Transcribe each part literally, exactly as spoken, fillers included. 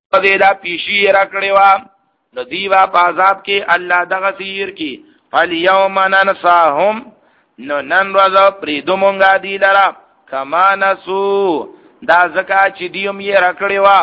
دا پیشی را کړی وا نو دیوا په عذاب کې الله دغه سیر کی فالیوم ننساهم نو نن ورځ پریدو مونږه دی لرا کما نسو دا زکا چې دیوم یې را کړی وا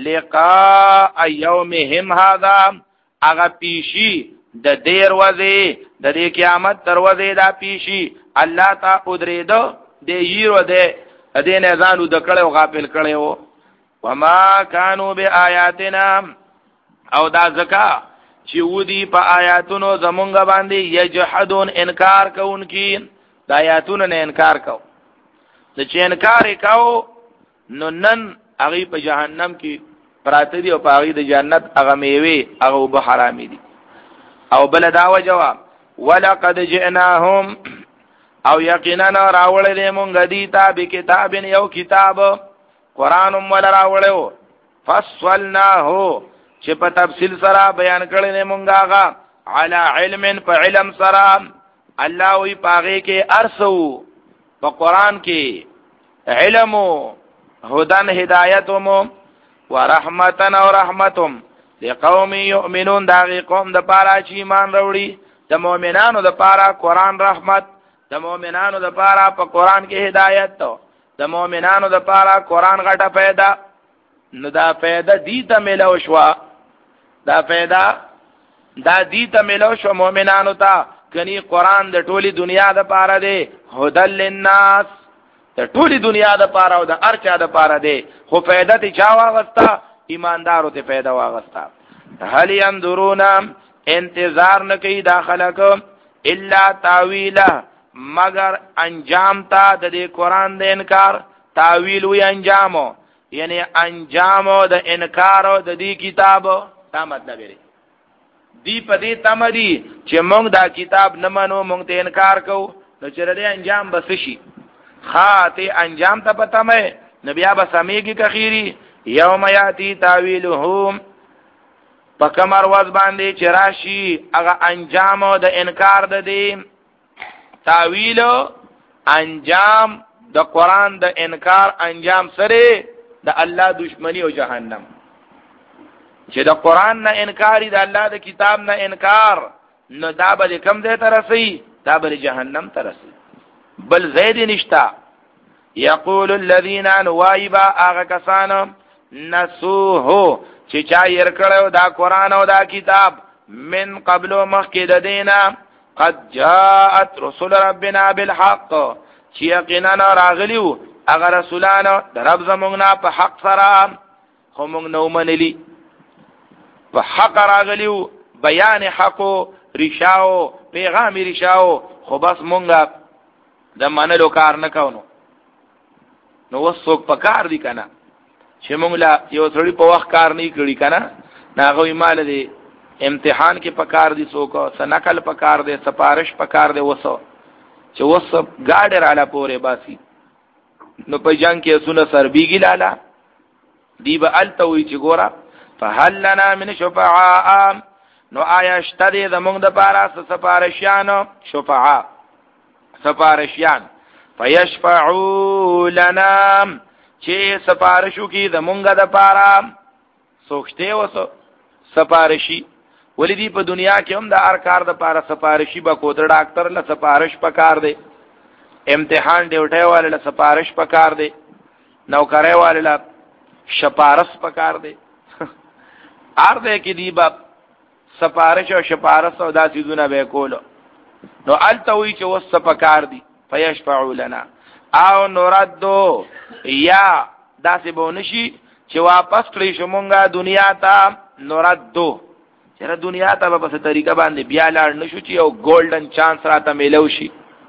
لقاء یومهم هذا اغه پیشی د دیر وځي د دې قیامت دروازه دا پیشی الله تا ودریدو د ییرو ده دې نه ځانو د کړو غافل کړو وما كانوا بآياتنا او دا زکا چې ودی په آیاتونو زمونږ باندې یجحدون انکار کوونکی د آیاتونو نه انکار کو د چې انکار کو نو نن هغه په جهنم کې پراته دي او په هغه د جنت هغه میوه هغه به حرامي دي او بل دا جواب ولقد جئناهم او یقینا راولې مونږ دي ته به کتاب یو کتاب قران مول راولې فصلناه چې په تفصیل سره بیان کړل مونږه هغه علی علم په علم سره الله وی پاغه کې ارسو په قران کې علم هدن هدایتهم ورحمتن او رحمتهم لقوم یؤمنون دا قوم د پاره چې ایمان وروړي د مؤمنانو د پاره قران رحمت د مؤمنانو د پاره په قران کې هدایت ته د مؤمنانو د پاره قران غټه پیدا نو دا پیدا دي ته ملو شو دا پیدا دا دي ته ملو شو مؤمنانو ته کني قران د ټولي دنیا د پاره دی هدل للناس د ټولي دنیا د پاره او د ارچا د پاره دی خو پیدا ته چا واغستا ایماندارو ته پیدا واغستا هل ينظرون انتظار نکي داخلك الا تاويله مگر انجام تا د دې قران د انکار تاویل وی انجامو یعنی انجامو د انکار او د دې کتاب دا مطلب دی دی په دې تمدي چې موږ دا کتاب نه منو موږ ته انکار کوو نو چې دې انجام بس شي خاطی انجام ته پته مې نبي ابا سميږي کخيري یوم یاتی تاویلهم پکمر واز باندې چراشی هغه انجام د انکار د دې تاویل انجام د قران د انکار انجام سره د الله دشمنی او جهنم چې د قران نه انکاری د الله د کتاب نه انکار نو دا به کم ځای ته رسي دا به جهنم ته رسي بل زید نشتا یقول الذين نوایبا هغه کسان نسوه چې چا ير کړو دا قران او دا کتاب من قبل مخکې د دینه قد جاءت رسول ربنا بالحق چې یقینا راغلیو هغه رسولانو د رب زمونږه په حق سره خو موږ نو منلی په حق راغلیو بیان حق رشاو پیغام رشاو خو بس مونږه د منلو کار نه کاونو نو وسوک په کار دی کنه چې مونږ لا یو ثړي په وخت کار نه کړی کنه ناغوی مال دی امتحان کې پکار دي څوک سنکل پکار دي سپارش پکار دي وسو چې وسو گاډر علا پورې باسي نو په جنگ کې سونه سربيږي لالا دی به التوي چې ګورا فهل لنا من شفعاء نو آیا شته زمونږ د پاره سپارشیان شفعاء سپارشیان فیشفعوا لنا چې سپارشو کې زمونږ د پاره سوچته وسو سپارشی ولیدی په دنیا کې هم د هر کار د پاره سپارشی به کو د ډاکټر له سپارش پکار دی امتحان ډیوټي والے له سپارش پکار دی نوکرای والے له شپارس پکار دی ار دې کې دی با سپارش او شپارس او داسې دونه به کولو نو التوي چې وس پکار دی فیشفعوا لنا او نردو یا داسې بونشي چې واپس کړی شومونګه دنیا ته نردو چیرې دنیا ته په څه طریقه باندې بیا لاړ نشو چې یو ګولډن چانس راته میلو شي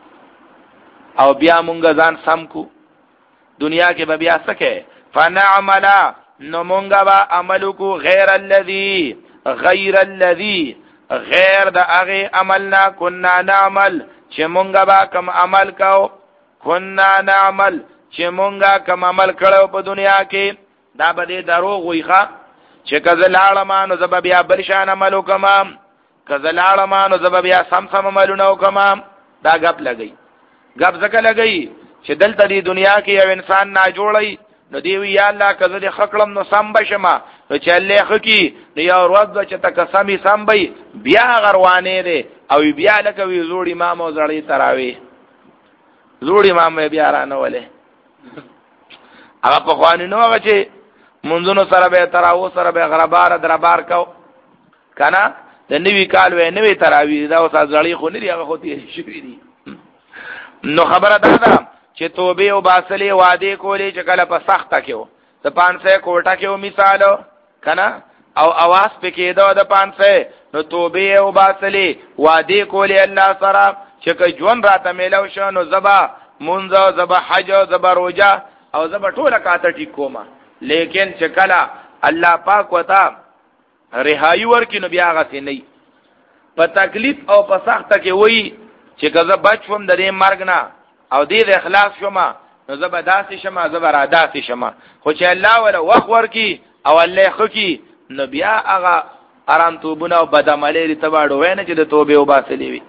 او بیا مونږ ځان سم کو دنیا کې به بیا سکه فنعمل نو مونږ با عمل کو غیر الذی غیر الذی غیر د هغه عملنا كنا نعمل چې مونږ با کوم عمل کو كنا نعمل چې مونږه کوم عمل کړو په دنیا کې دا به دروغ ویخه چې کزلاړه نو زب بیا بل شان عملو کما کزلاړه نو زب بیا سم سم عملونه وکما دا غپ لګی غپ زکه لګی چې دلته دی دنیا کې یو انسان نه جوړی نو دی وی یا الله کزه د خکلم نو سم بشما نو چې الله خکی نو یو ورځ چې تک سمي سم بي بیا غروانه دي او بیا لکه وی زوړ امام او زړی تراوي زوړ امام بیا رانه ولې هغه په خواني نو هغه چې منځونو سره به تراو سره به غربار دربار کو کنه د نوی کال وې نوی تراوی دا اوس ځړی خو نه دی هغه خو دې شوی دی نو خبره ده چې توبه او باسلې وعده کولې چې کله په سخته کېو د پانځه سوه کوټه کېو مثال کنه او اواز پکې دا د پانځه سوه نو توبه او باسلې وعده کولې الله سره چې که جون راته میلو شو نو زبا منځ زبا حج زبا روزه او زبا ټوله کاته ټیک کومه لیکن چې کله الله پاک وتا رهایی ورکی نو بیا غسی نه په تکلیف او په سخته کې وای چې کزه بچوم د دې مرګ نه او دې د اخلاص شوم نو زه به داسې شم زه به را داسې شم خو چې الله ولا وخت ورکی او الله خکی نو بیا هغه آرام توبونه او بدعملي تباړو وینه چې د توبه او باسلې وي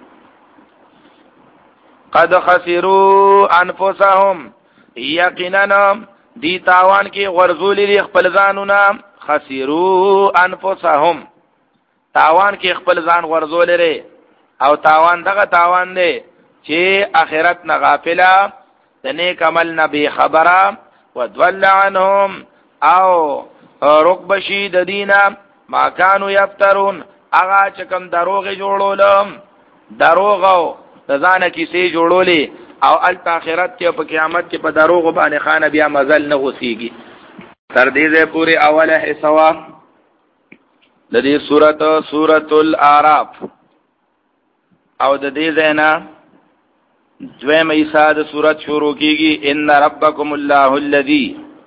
قد خسروا انفسهم یقینا دی تاوان کې غرزول لري خپل ځانونه خسروا انفسهم تاوان کې خپل ځان غرزول لري او تاوان دغه تاوان دی چې اخرت نه غافله د نیک عمل نه به خبره ودول عنهم او رکب شي د دینه ما كانوا يفترون هغه چې کوم دروغ جوړولم دروغ او د ځان کیسې جوړولې او ال اخرت کې په قیامت کې په دروغ باندې خانه بیا مزل نه غوسیږي تر دې ځې پوری اوله حصہ د دې سورته سورۃ الاعراف او د دې ځنا دویم حصہ د سورۃ شروع کیږي ان ربکم الله الذی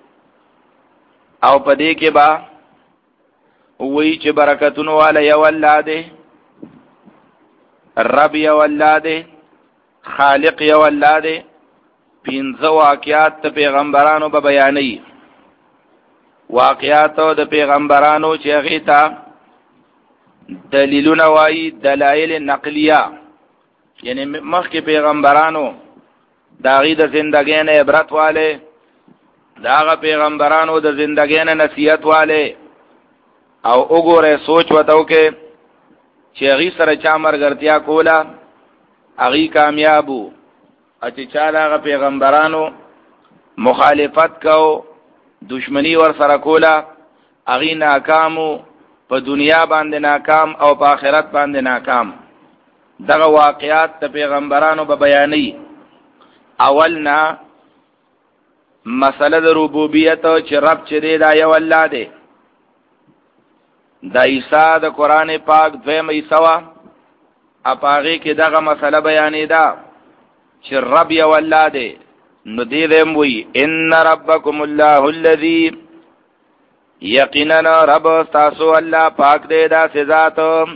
او په دې کې با وی چې برکتونو والا یو الله دی رب یو الله دی خالق یو الله دی پینځه واقعات د پیغمبرانو به بیانې واقعات د پیغمبرانو چې هغه ته دلیلونه وایي دلایل نقلیه یعنی مخکې پیغمبرانو داغي د زندګۍ نه عبرت والے داغه پیغمبرانو د زندګۍ نه نصیحت والے او وګوره سوچ وتاو کې چې هغه سره چا مرګرتیا کولا هغه کامیابو اچ چا داغه پیغمبرانو مخالفت کو دشمنی ور سره کولا هغه ناکامو په دنیا باندې ناکام او په آخرت باندې ناکام دغه واقعات د پیغمبرانو به بیانې اولنا مسله د ربوبیت چې رب چې دی دا یو الله دی د عیسی د قران پاک دویم عیسی وا اپاغه کې دغه مسله بیانې ده چې رب یو الله دی نو دې دیم وی ان ربکم الله الذی یقینا رب تاسو الله پاک دی دا ذات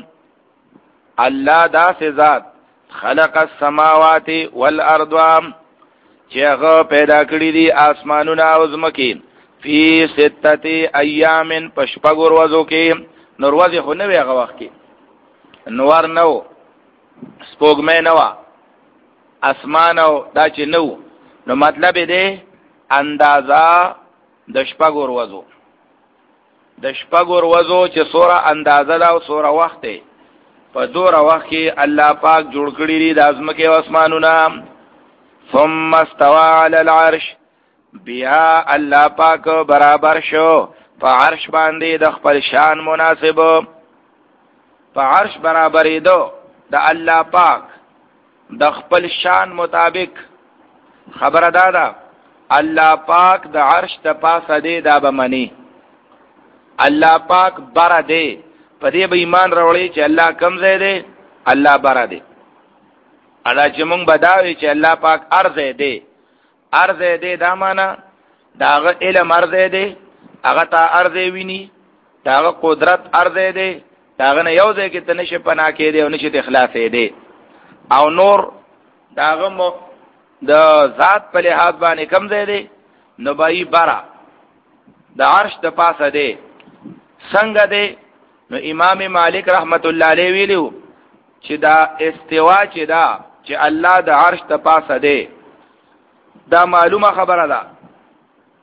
الله دا ذات خلق السماوات والارض چې هغه پیدا کړی دي اسمانونه او زمکې فی ستة ایام پشپګور وځو کې نور وځي خو نه وی هغه وخت کې نور نو سپوږمۍ نو اسمان او دا چې نو نو مطلب دې اندازا د شپګور وځو د شپګور وځو چې سوره اندازه دا او سوره وخت دی په دوره وخت کې الله پاک جوړ کړی دی د ازمکه او اسمانونه ثم استوى على العرش بیا الله پاک برابر شو په عرش باندې د خپل شان مناسب په عرش برابرې دو د الله پاک د خپل شان مطابق خبره دادا الله پاک د عرش ته پاسه دی دا به منی الله پاک بر دی په دې به ایمان راوړي چې الله کم ځای دی الله بر دی ادا چې مونږ بداوي چې الله پاک ارض دی ارض دی دا معنا داغه علم ارض دی هغه ته ارض ویني داغه قدرت ارض دی داغه نه یو ځای کې تنشه پنا کې دی او نشه اخلاص دی او نور داغه مو د ذات په لحاظ باندې کم ځای دی نو بای برا د عرش د پاسه دی څنګه دی نو امام مالک رحمت الله علیه ویلو چې دا استوا چې دا چې الله د عرش ته پاسه دی دا معلومه خبره ده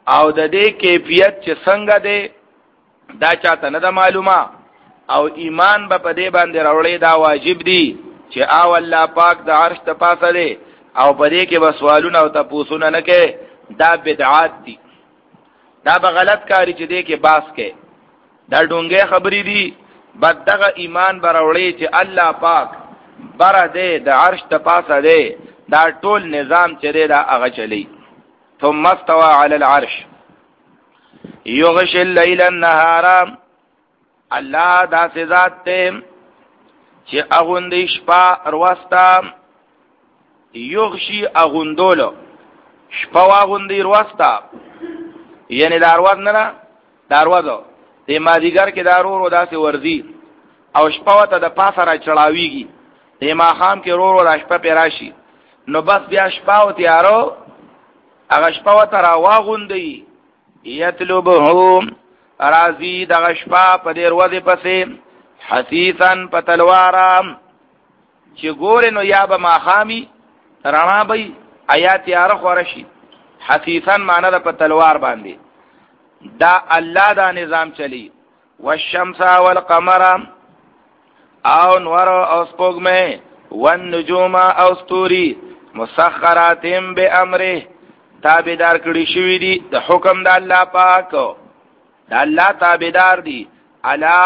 او د دې کیفیت چې څنګه دی دا چاته نه ده معلومه او ایمان به په دې باندې راوړی دا واجب دی چې او الله پاک د عرش ته پاسه دی او په دې کې به سوالونه او تپوسونه نه کوي دا بدعات دي دا به غلط کاری چې دې کې باس کوي دا ډونګې خبرې دي بد دغه ایمان به راوړی چې الله پاک بره دی د عرش ته پاسه دی دا ټول نظام چې دی دا هغه چلی ثم استوى على العرش يغشي الليل النهار الله دا ذات ته چې اغوندې شپه رواستا یغشي اغوندولو شپه واغوندې رواستا یعنی دارواز نه داروازو د مازیګر کې دارورو داسې ورزي او شپه وته د پاسه را چړاویږي د ماخام کې رورو را شپه پیراشي نو بس بیا شپه او تیارو هغه شپه وته را واغوندې یطلبهم رازی دغه شپه په دې ورځې پسې حسیسن په تلوارم چې ګورې نو یا به ماخامي رڼا به آیات یاره خورشي حسیسن معنی د په تلوار باندې دا الله دا نظام چلی والشمس والقمر او نور او سپوږمۍ والنجوم او ستوري مسخرات بامره تابعدار کړي شوی دي د حکم د الله پاک د الله تابعدار دي الا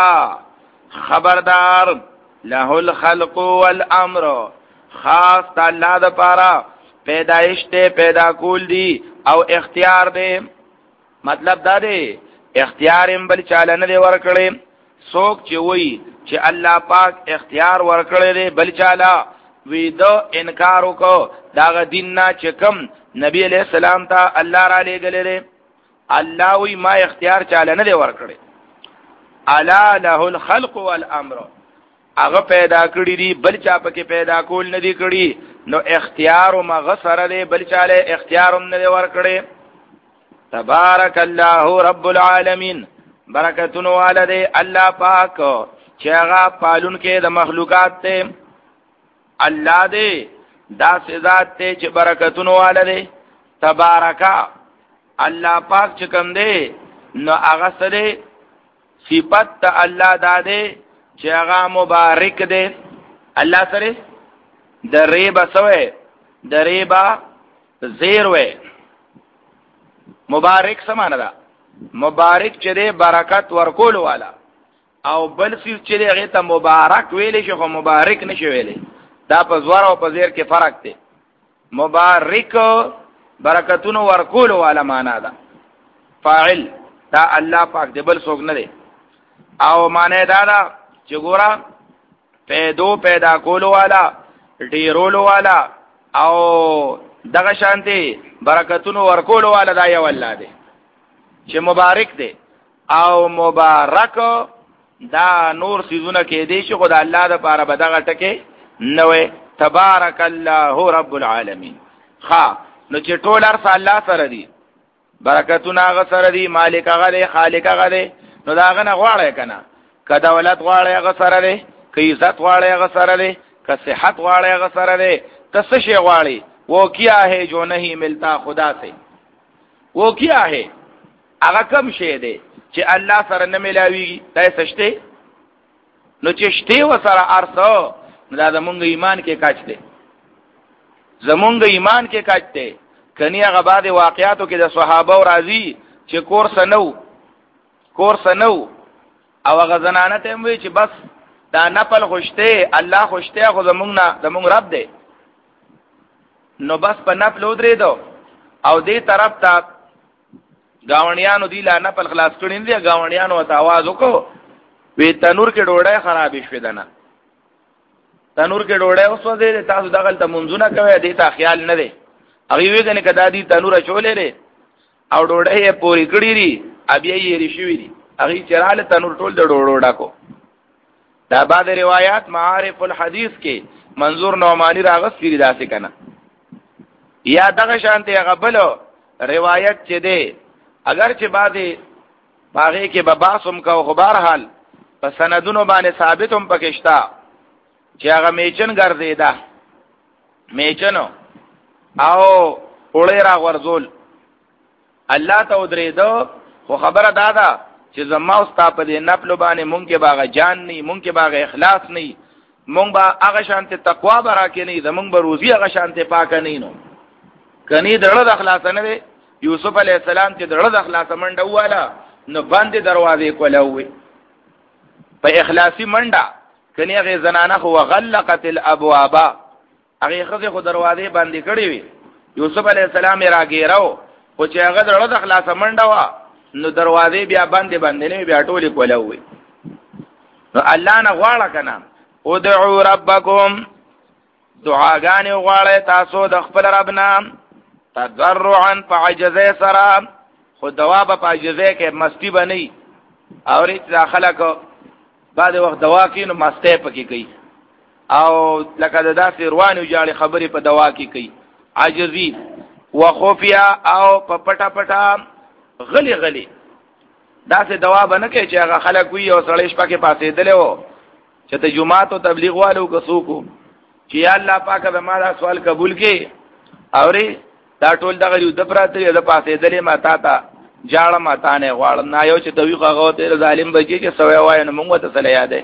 خبردار له الخلق والامر خاص د الله د پاره پیدائش ته پیدا کول دي او اختیار دی مطلب دا دی اختیار هم بل چاله نه دی ورکړي څوک چې وایي چې الله پاک اختیار ورکړي دی بل چاله وی دو انکار وکړو دا دین نه چې کوم نبی علیہ السلام ته الله را لېږلی دی الله وی ما اختیار چاله نه دی ورکړي الا له الخلق والامر هغه پیدا کړی دی بل چا پکې پیدا کول نه دی کړی نو اختیار ما غسر دی بل چاله اختیار هم نه دی ورکړي تبارک الله رب العالمین برکتون والده الله پاک چې هغه پالون کې د مخلوقات ته الله دې دا ذات ته چې برکتون والده تبارکا الله پاک چې کوم دی نو هغه سره صفات ته الله داده چې هغه مبارک دی الله سره د ریبا سوې د ریبا زیر وې مبارک سمانه ده مبارک چې دی برکت ورکول والا او بل څه چې دی هغه ته مبارک ویلې شو خو مبارک نشي ویلې دا په زوار او په زیر کې فرق دی مبارک برکتونو ورکول والا معنا ده فاعل دا الله پاک دی بل څوک نه دی او معنی دا ده چې ګورا پیدو پیدا کولو والا ډیرولو والا او دغه شانتي برکتونو ورکولو والا دا یو الله دی چې مبارک دی او مبارک دا نور سيزونه کې دی چې خدای الله د پاره بدغه ټکه نوې تبارک الله رب العالمین ها نو چې ټول ارث الله سره دی برکتونه هغه سره دی مالک هغه دی خالق هغه دی نو دا هغه نه غواړي کنه که دولت غواړي هغه سره دی که عزت غواړي هغه سره دی که صحت غواړي هغه سره دی که څه شی غواړي وہ کیا ہے جو نہیں ملتا خدا سے وہ کیا ہے هغه کم شی دی چې الله سره نه ملاويږي دا سشته نو چې شته و سره ارثو دا زمونږ ایمان کې کاچ دی زمونږ ایمان کې کاچ دی کني هغه بعد واقعاتو کې د صحابه راضي چې کور سنو کور سنو او هغه زنانه ته وی چې بس دا نپل خوشته الله خوشته خو زمونږ نه زمونږ رب دی نو بس په نپل ودرې دو او دې طرف ته گاونډیانو دی لا نپل خلاص کړي دي گاونډیانو ته आवाज وکړو وی تنور کې ډوډۍ خراب شوه دنه تنور کې ډوډۍ اوس وځي تاسو دغه ته منځونه کوي دې ته خیال نه دی هغه وی کنه کدا دي تنور چولې لري او ډوډۍ یې پوری کړی دي ابي یې رښوي دي هغه چراله تنور ټول د ډوډو ډاکو دا بعد روایت معارف الحديث کې منظور نعمانی راغس پیری داسې کنه یا دغه شانته هغه بل روایت چې دی اگر چې بعضی باغې کې بباسم کا خبر حال په سندونو باندې ثابتوم پکښتا چې هغه میچن ګرځیدا میچنو او اولې را ورزول الله ته ودرېدو خو خبره دادا چې زما او ستا په دې نفل باندې مونږ کې باغ جان نه مونږ کې باغ اخلاص نه مونږ با هغه شانته تقوا برا کې نه زمونږ به روزي هغه شانته پاک نه نو کني دړه د اخلاص نه وي یوسف علی السلام چې دړه د اخلاص منډه واله نو باندې دروازې کولوي په اخلاصي منډه کني هغه زنانه خو غلقت الابواب هغه خزه خو دروازې باندې کړې وي یوسف علی السلام راګیراو خو چې هغه دړه د اخلاص منډه وا نو دروازې بیا باندې باندې نه بیا ټولې کولوي نو الله نه غواړه کنه ادعوا ربکم دعاګانې غواړئ تاسو د خپل رب نه تضرعا فعجزه سره خو دوا به پاجزه کې مستی بنئ او ریت خلک بعد وخت دوا کې نو مسته پکې کوي او لکه د داسې روانو جاړي خبرې په دوا کې کوي عاجزی وخفیا او په پټا پټا غلی غلی داسې دوا بنه کې چې هغه خلک وي او سړی شپه کې پاسې دلې وو چې ته جمعات او تبلیغ والو کو کو چې یا الله پاک زما دا سوال قبول کړي اوري دا ټول دغه یو د پراته د پاسې دلې ما تا ته جاړه ما تا نه غواړ نه یو چې دوی هغه ته ظالم بچي چې سوي وای نو موږ ته سره یادې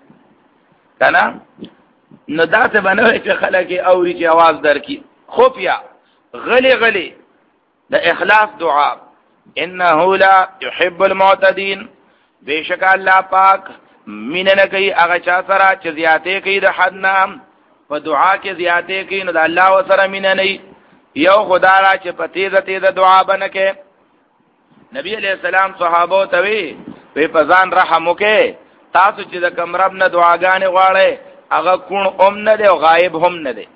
کنه نو دا څه بنوي چې خلک اوري چې आवाज درکې خفیا غلی غلی د اخلاص دعا انه لا يحب المعتدين بیشک الله پاک مين نه کوي هغه چا سره چې زیاتې کوي د حد نه په دعا کې زیاتې کوي نو د الله وسره مين نه یو خدا را چې په تیزه تیزه دعا بنکه نبی علیہ السلام صحابه ته وی په پزان رحم وکي تاسو چې د کوم رب نه دعاګانې غواړئ هغه کون اوم نه دی او غایب هم نه دی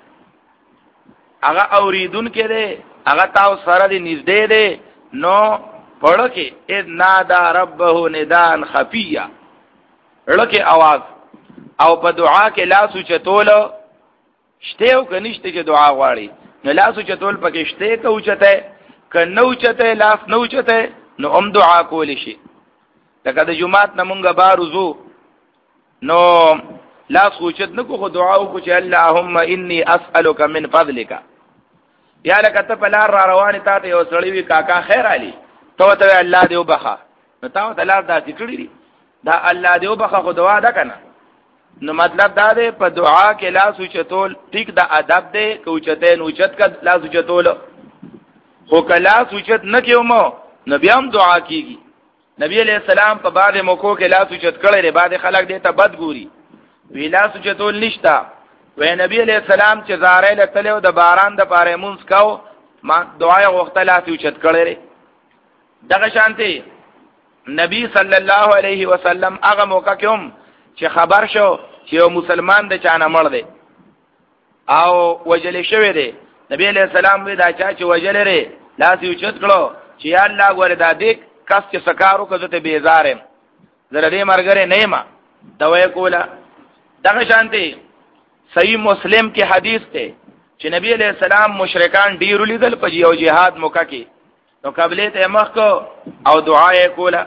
هغه اوریدون کې دی هغه تاسو سره دی نږدې دی نو پړو کې اذ نادا ربه ندان خفیا لکه आवाज او په دعا کې لاس چتول شته او کنيشته چې دعا غواړي نو لاس چتول پکې شته کو چته کنو چته لاس نو چته نو ام دعا کول شي لکه د جمعات نمونګه بارزو نو لاس خوچت نکو خو دعا وکړو چې اللهم انی اسالک من فضلک یا لکه ته په لار را روان ته ته یو سړی وی کاکا خیر علي ته ته الله دې وبخا نو تا ته لار داسې کړی دي دا الله دې وبخا خو دعا ده کنه نو مطلب دا دی په دعا کې لاس اوچتول ټیک د ادب دی کوچته نو اوچت کا لاس اوچتول خو کلا اوچت نه کېومو نو بیا هم دعا کیږي نبی علیہ السلام په بعد موکو کې لاس اوچت کړي لري بعد خلک دې ته بد ګوري وی لاس اوچتول نشتا وې نبی علیہ السلام چې زارې له تلو د باران د پاره مونږ کاو ما دعای وخت لاس اوچت کړي لري دغه شانتي نبی صلی الله علیه وسلم هغه موقع کې هم چې خبر شو چې یو مسلمان د چانه مړ دی او وجل شوی دی نبی علیہ السلام وی دا چا چې وجل لري لاس اوچت کړو چې یا الله غوړه د دې کس چې سکارو کزه ته بیزارم زره دې مرګره نه ما دوی کوله دغه شانتي صحیح مسلم کې حدیث ته چې نبی علیہ السلام مشرکان ډیر لیدل په یو jihad موقع کې نو قبله ته مخ کو او دعا یې کوله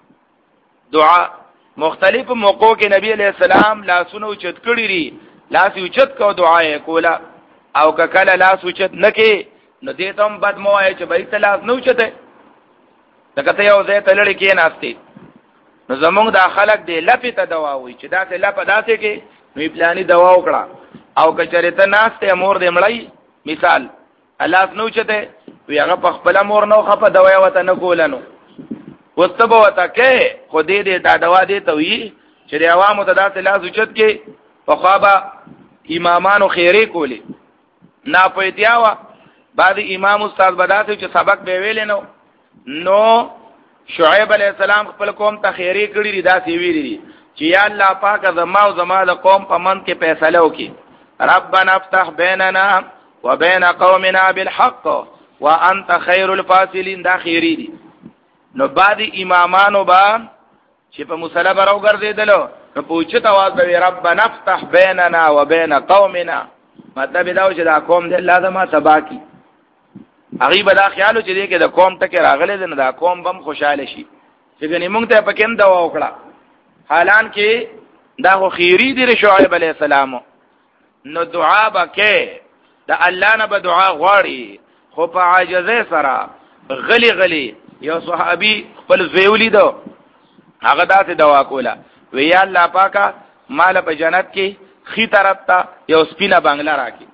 دعا مختلف موقعو کې نبی علیہ السلام لاسونه اوچت کړی لري لاس اوچت کو دعا یې کوله او کله لاس اوچت نکې نو دې ته هم بد موای چې به تلاس نو اوچته لکه ته یو ځای ته لړی کې ناشتي نو زمونږ د خلک دی لپې ته دوا وي چې دا ته لپه داسې کې نو پلاني دوا وکړه او کچره ته ناشته مور دې مړی مثال الله نو چته وی هغه په خپل مور نو خپه دوا وته نه کولنو وستبه وته کې خو دې دې دا دوا دې ته وی چې عوامو ته داسې لاس اوچت کې په خوابه امامانو خیره کولی نا پېتیاوه بعد امام استاد بداسه چې سبق به ویل نو نو شعیب علیہ السلام خپل قوم ته خیری کړی دی دا سی ویری دی چې یا الله پاک زما او زما د قوم په من کې فیصله وکي ربنا افتح بیننا وبین قومنا بالحق وانت خیر الفاصلین دا خیری دی نو بعد امامانو با چې په مصلی براو ګرځیدلو نو پوښتنه आवाज به ربنا افتح بیننا وبین قومنا مطلب دا و چې دا قوم دې الله زما تباکی هغه به دا خیالو چې دې کې د قوم ټکه راغله نه دا قوم بم خوشاله شي چې ګنې مونږ ته پکې دوا وکړه حالان کې دا خو خیری دی شعیب علیہ السلام نو دعا بکې دا الله نه به دعا غواړي خو په عاجزه سره غلی غلی یو صحابي خپل زویولی دو هغه داسې دوا کوله وی یا الله پاکا مال په جنت کې خي طرف ته یو سپینه بنگلا راکې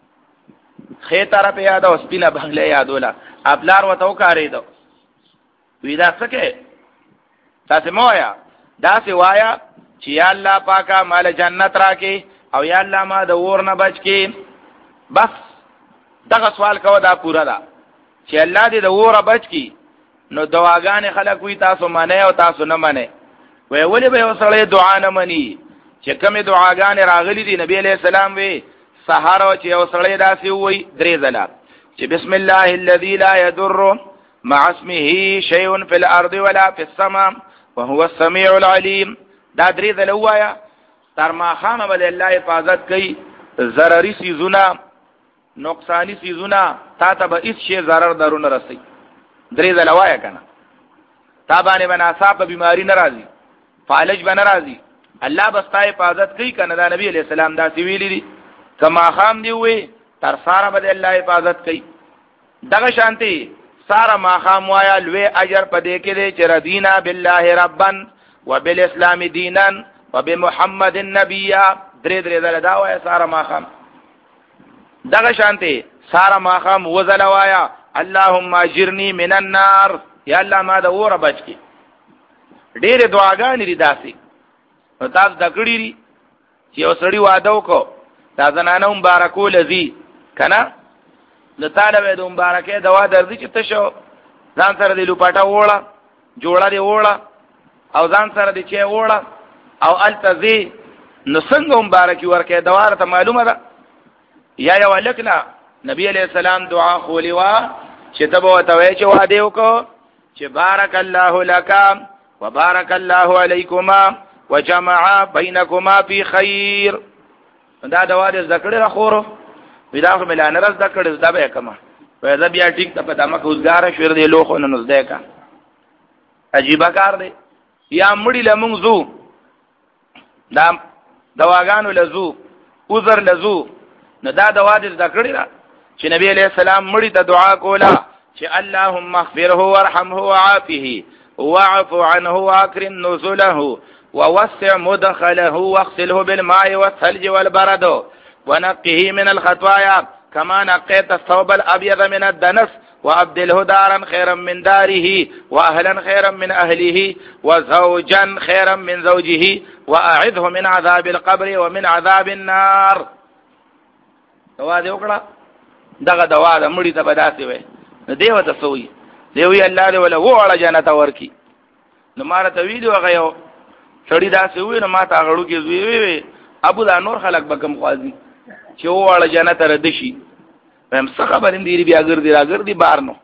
خي طرف یاد او سپینه بنگلا یادوله خپلار وته وکارې دو وی دا څه تاسو مویا دا سی وایا چې یا الله پاکا مال جنت راکې او یا الله ما د اور نه بچ کې بس دغه سوال کوه دا پورا ده چې الله دې د اور بچ کې نو دعاګانې خلک وي تاسو منئ او تاسو نه منئ وی ولې به یو سړی دعا نه مني چې کومې دعاګانې راغلي دي نبی علیہ السلام وی سهار چې یو سړی داسې وي درې ځله چې بسم الله الذي لا يضر مع اسمه شيء في الارض ولا في السماء وهو السميع العليم دا درې ځله وایا تر ما خامه بل الله حفاظت کوي ضرري سيزونه نقصانی سيزونه تا ته به هیڅ شی ضرر درونه رسي درې ځله وایا کنه تا باندې بناسا په بیماری ناراضي فالج به ناراضي الله بس تا حفاظت کوي کنه دا نبی عليه السلام دا سی ویلي دي کما خام دی وي تر ساره به الله حفاظت کوي دغه شانتي ساره ما خام وایا لوی اجر پدې کې دي چې ردینا بالله ربا وبالاسلام دینا وبمحمد النبي درې درې ځله دا وایا ساره ما خام دغه شانتي ساره ما خام وزل وایا اللهم اجرني من النار یا الله ما د اور بچ کی ډېر دعاګانې دي داسې نو تاسو د کړی دي چې یو سړی واده وکړو دا زنانه مبارکو لذي کنه د طالب د مبارکه دوا درځي چې تشو ځان سره د لوپاټا وړه جوړه دی وړه او ځان سره د چي وړه او التزي نو څنګه مبارکي ورکه دوا ته معلومه ده یا یو لکنا نبی علیہ السلام دعا خولی وا چې تبو توي چې واده وکړو چې بارک الله لك وبارك الله عليكما وجمع بينكما في خير دا دوا دې ذکر راخورو ودا خو ملان راز ذکر زدا به کما په دا بیا ټیک ته پتا مکه وزګار شور دی لوخو نه نزدې کا عجیب کار دی یا مړی لمنځو دا دواګانو لزو عذر لزو نو دا دوا دې ذکر را چې نبی علیہ السلام مړی ته دعا کولا چې اللهم اغفره وارحمه وعافه واعف عنه واكرم نزله ووسع مدخله واغسله بالماء والثلج والبرد ونقه من الخطايا كما نقيت الثوب الأبيض من الدنس وأبدله دارا خيرا من داره وأهلا خيرا من أهله وزوجا خيرا من زوجه وأعذه من عذاب القبر ومن عذاب النار دوا دې وکړه دغه دوا د مړي ته بداسي وي دیو ته سوې دیوی الله دې ولا وړه جنت ورکی نو مار ته ویډیو غيو سړی دا سوې نو ما ته غړو کې زوی وي ابو دا نور خلق بکم قاضي چې وړه جنت رد شي هم څه خبر دې بیا ګرځي راګرځي بار نو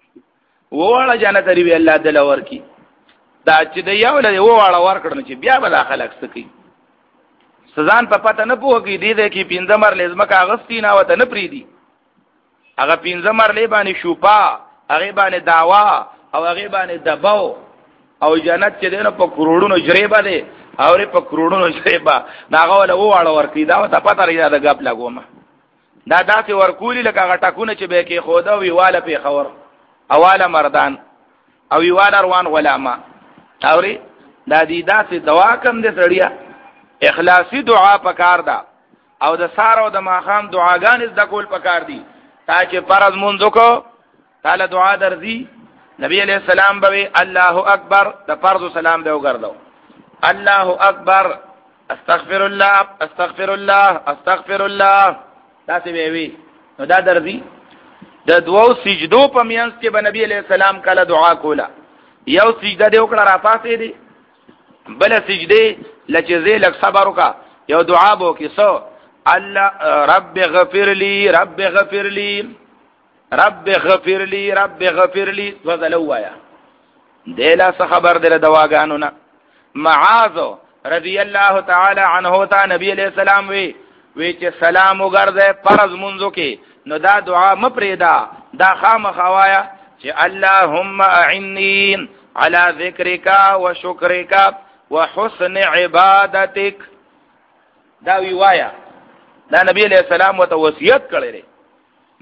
وړه جنت لري الله دې ورکی دا چې دی یو له وړه ورکړنه چې بیا به خلق سکی سزان په پته نه پوهږي دې دې کې پینځمر لازمه کاغستی نه وته نه پریدي هغه پینځمر لې باندې شوپا هغه باندې داوا او هغه باندې دباو او جنت چې دینه په کروڑونو جریبه ده او په کروڑونو جریبه ناغه ولا وړه ورکی دا ته پته لري دا غپ لګوم دا داسې ورکولی لکه غټکونه چې به کې خوده ویواله په خور اواله مردان او ویواله روان غلاما اوري دا دې داسې دوا کم دې سړیا اخلاصي دعا پکار دا او د سارو د ماخام دعاګانې د کول پکار دي تا چې فرض منځ کو تعالی دعا درځي نبی علیہ السلام به الله اکبر د فرض سلام به وګرځاو الله اکبر استغفر الله استغفر الله استغفر الله دا څه وی نو دا درځي د دوو سجدو په میانس کې به نبی علیہ السلام کله دعا کولا یو سجده دی وکړه را پاسې دی بل سجده لچزه لک صبر وکا یو دعا بو کې سو الله رب غفر لي رب غفر لي رب غفر لي رب غفر لي وذلوایا دلا خبر دل دواګانو نا معاذ رضی الله تعالی عنه تا نبی علیہ السلام وی وی چې سلام وګرځه فرض منځو کې نو دا دعا مپریدا دا خامخوایا چې اللهم اعني على ذکرک وشکرک وحسن عبادتک دا وی وایا دا نبی علیہ السلام وته وصیت کړی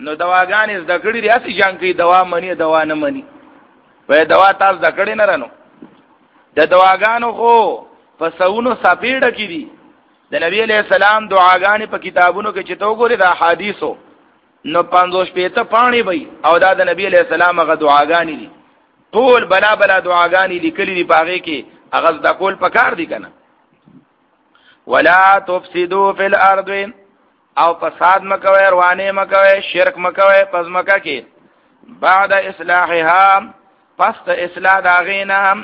نو دواګانې زده کړې دي هسې جان کوي دوا مني دوا نه مني وای دوا تاسو زده کړې نه رانو د دواګانو خو په سونو سپېړه کې دي د نبی علیہ السلام دعاګانې په کتابونو کې چې تو ګوري د احادیثو نو پنځوس پیته پانی وي او دا د نبی علیہ السلام هغه دعاګانې دي ټول بلا بلا دعاګانې لیکلي دي پاغه کې هغه د کول پکار دي کنه ولا تفسدوا فی الارض او فساد مکوي روانه مکوي شرک مکوي پس مکه کې بعد اصلاحها پس اصلاح داغینا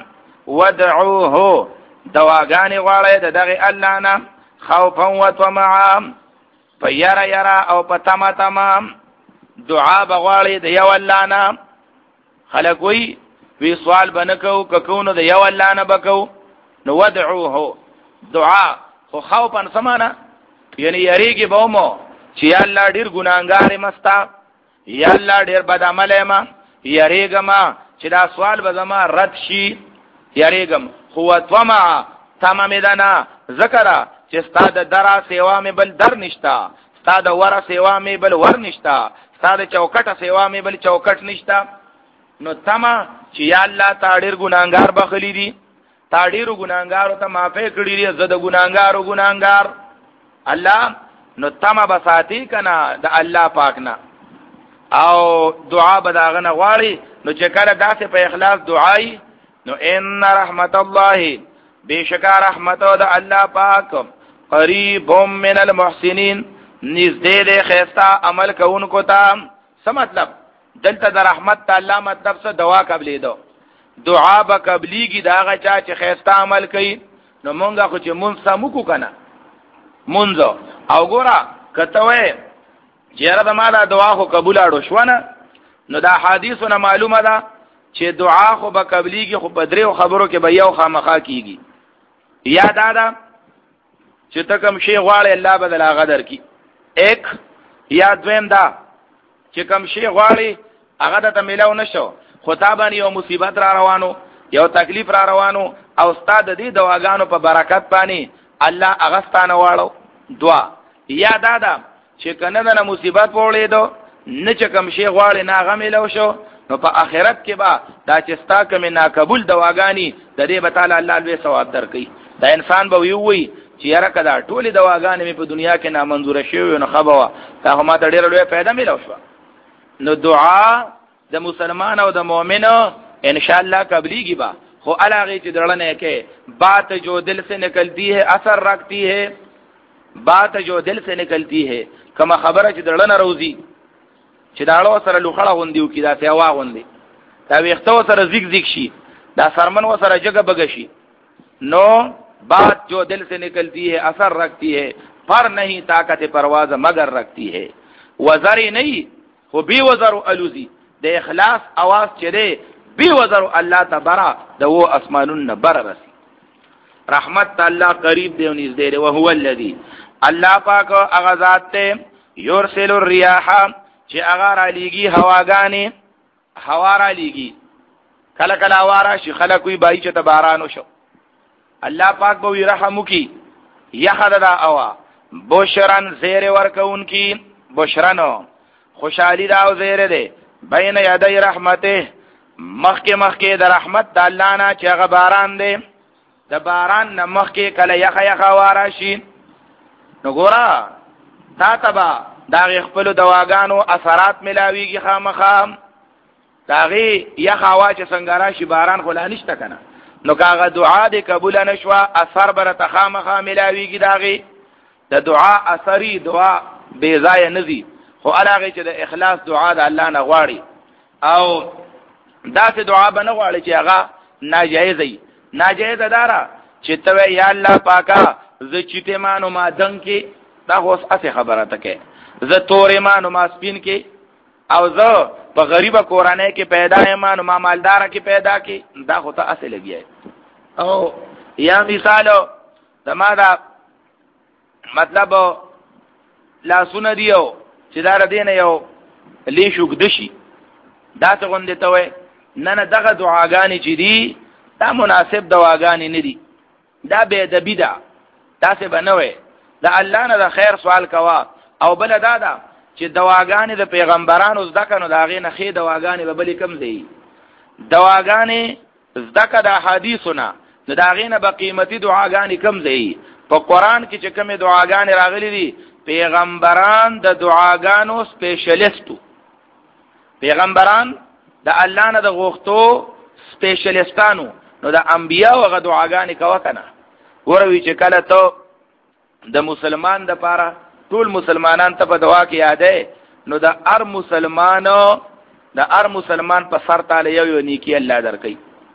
ودعوه دواګانې غواړي د دغه الله نه خوفا وطمعا فیرا یرا او پتما تمام دعا بغواړي د یو الله نه خلک وی وی سوال بنکو ککونو د یو الله نه بکو نو ودعوه دعا خو خوفا سمانا یعنی یریږي بومو چې یا الله ډیر ګناګار مستا یا الله ډیر بد عمل ما یریګما چې دا سوال به زما رد شي یریګم هو طمع تمام دنا ذکر چې ستاد درا سیوا می بل در نشتا ستاد ور سیوا می بل ور نشتا ستاد چوکټه سیوا می بل چوکټ نشتا نو تما چې یا الله تا ډیر ګناګار بخلی دي تا ډیر ګناګار ته معافی کړی دي زه د ګناګارو ګناګار الله نو تما بساتی کنا د الله پاک نه او دعا بداغنه غواړي نو چې کله داسې په اخلاص دعای نو ان رحمت الله بشکا رحمت د الله پاک قریب من المحسنین نزدې د خیستا عمل کوونکو ته څه مطلب دلته د رحمت تعالی مطلب څه دعا قبلې دو دعا به قبليږي داغه چا چې خیستا عمل کوي نو مونږه خو چې مونږ سمو کو کنه مونږ او ګورا کته وې چیرې د مالا دعا خو قبول اړو شونه نو دا حدیثونه معلومه ده چې دعا خو به قبليږي خو بدري خبرو کې به یو خامخا کیږي یاد اده چې ته کوم شی غواړې الله بدل غدر کی ایک یا دویم دا چې کوم شی غواړي هغه ته ملاو نشو خطابان یو مصیبت را روانو یو تکلیف را روانو او استاد دې دواګانو په برکت باندې الله اغستانه واړو دعا یاد اده چې کنه د مصیبت وړې دو نه چې کوم شی غواړي نه هغه ملاو شو نو په آخرت کې با دا چې ستا کوم ناقبول دواګانی د دې به تعالی الله لوی ثواب درکړي دا انسان به وی وی چې یاره کدا ټولې دواګانې په دنیا کې نامنظور شوی نو خبره تا هم ته ډېر لوی फायदा ملو شو نو دعا د مسلمان او د مؤمن ان شاء الله قبليږي با خو علاوه چې دړنه کې بات جو دل سے نکلتی ہے اثر رکھتی ہے بات جو دل سے نکلتی ہے کما خبره چې دړنه روزي چې داړو سره لوخړه غوندیو کی دا سیوا غوندي دا ویختو سره زیګ زیګ شي دا سرمن و سره جګه بګ شي نو بات جو دل سے نکلتی ہے اثر رکھتی ہے پر نہیں طاقت پرواز مگر رکھتی ہے وزری نہیں خو بی وزر الوزی د اخلاص आवाज چره بی وزر الله تبارا د و اسمانون بر رسی رحمت الله قریب دی ونیز دی او هو الذی الله پاک هغه ذات ته یرسل الرياح چې هغه را لېږي هواګانې هوا را لېږي کله کله هوا را شي خلک وي بای چې باران وشو الله پاک به رحم وکي یخذا اوا بشرن زیر ورکون کی بشرنو خوشحالی دا او زیر ده بین یدی رحمته مخک مخک د رحمت د الله نه چې هغه باران ده د باران نه مخک کله یخ یخ واره شي نو ګورا تا تبا دا خپل دواګانو اثرات ملاویږي خامخام داغي یخ هوا چې څنګه راشي باران خو لا نشته کنه نو کاغه دعا دې قبول نشوا اثر بر تخامخه ملاویږي داغي د دعا اثري دعا بے ځای نزي خو علاوه چې د اخلاص دعا د الله نه غواړي او داسې دعا به نه غواړي چې هغه ناجایزي ناجایزه دارا چې ته یا الله پاکا ز چیته مانو ما دنګ کې دا اوس اسه خبره تکه ز تورې مانو ما سپین کې او زه په غریبه کورانه کې پیدا یم نو ما مالدار کې پیدا کې دا خو ته اسه لګیای او یا مثالو دمادا مطلب لا سن دیو چې دا ردین یو لیشوک دشي دا څنګه غوندې ته وای نه نه دغه دعاګانې چې دي دا مناسب دعاګانې نه دي دا به ادبی ده تاسو بنوي دا الله نه د خیر سوال کوا او بل دا دا چې دواګانې د پیغمبرانو زده کنو دا غي نه خې دواګانې به بلې کم دی دواګانې زده ک د احادیثونه نو دا غي نه به قیمتي دعاګانې کم دی په قران کې چې کومه دعاګانې راغلي دي پیغمبران د دعاګانو سپیشلیستو پیغمبران د الله نه د غوښتو سپیشلیستانو نو د انبیا او غ دعاګانې کوه کنه وروي چې کله ته د مسلمان د پاره ټول مسلمانان ته په دعا کې یادې نو د هر مسلمانو د هر مسلمان په سر تعالی یو یو نیکی الله درکې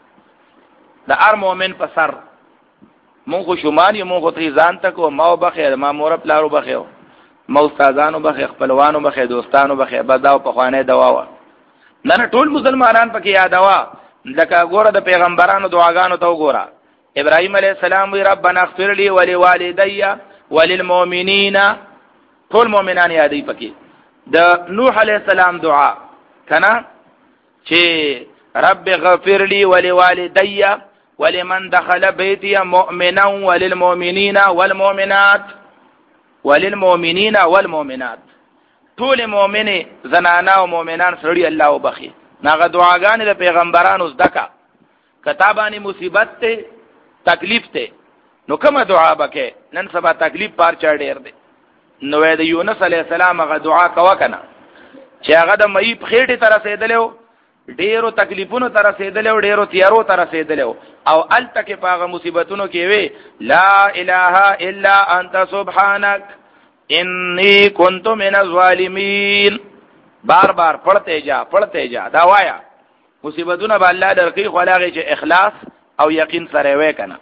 د هر مؤمن په سر مونږ شومان یو مونږ ته ځان تک او ما وبخیر ما مور پلارو بخیو ما استادانو بخیر خپلوانو بخیر دوستانو بخیر بداو په خوانه دوا و نه ټول مسلمانان پکې یادوا لکه ګوره د پیغمبرانو دعاګانو ته وګوره ابراهيم عليه السلام وی ربنا اغفر لي ولوالدي وللمؤمنين ټول مؤمنان یادې پکې د نوح عليه السلام دعا کنا چې رب اغفر لي ولوالدي ولمن دخل بيتي مؤمنا وللمؤمنين والمؤمنات وللمؤمنين والمؤمنات ټول مؤمنه زنانا او مؤمنان سړي الله وبخي ناغه دعاګانې د پیغمبرانو زدکا کتابانی مصیبت ته تکلیف ته نو کومه دعا بکې نن سبا تکلیف پار چا ډېر دی نو د یونس علی السلام هغه دعا کوا کنه چې هغه د مې په خېټه تر رسیدلو ډېرو تکلیفونو تر رسیدلو ډېرو تیارو تر رسیدلو او التکه پاغه مصیبتونو کې وی لا اله الا انت سبحانك انی کنت من الظالمین بار بار پڑھتے جا پڑھتے جا دا وایا مصیبتونه به الله درکې خلاغه چې اخلاص او یقین سره وې کنه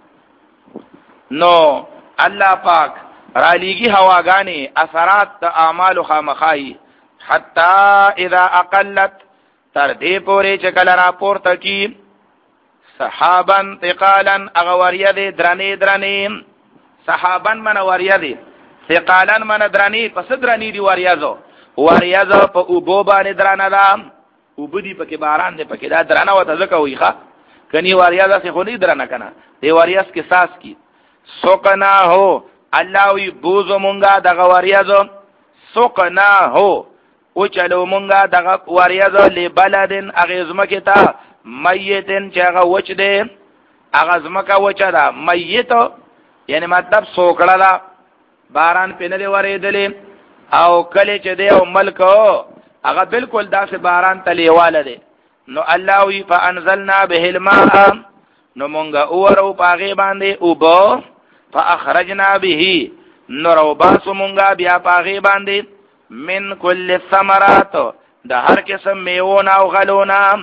نو الله پاک را لېږي هواګانی اثرات د اعمال خامخای حتا اذا اقلت تر دې پورې چې کله را پورته کی صحابن ثقالا اغوریا دې درنې درنې صحابن من وریا دې ثقالا من درنې پس درنې دی وریازو وریازو په اوبو باندې درنه ده وبدي پکې باران دې پکې دا درنه وته ځکه ویخه کني وریازه څخه خو نه درنه کنه دی وریاز کې ساس کی سوکنا هو الله وی بوزو مونږه دغه وریازو سوکنا هو او چلو مونږه دغه وریازو لبلدن اغزمکه تا میتن چې هغه وچ دی هغه زمکه وچ ده میت یعنی مطلب سوکړه ده باران پینه دی ورېدلې او کله چې دی او ملک هغه بالکل داسې باران تلیواله دی نو الله وی فانزلنا به الماء نو مونږه اورو پاغه باندې او بو فاخرجنا به نو باسو مونږه بیا پاغه باندې من کل الثمرات د هر قسم میوه او غلونا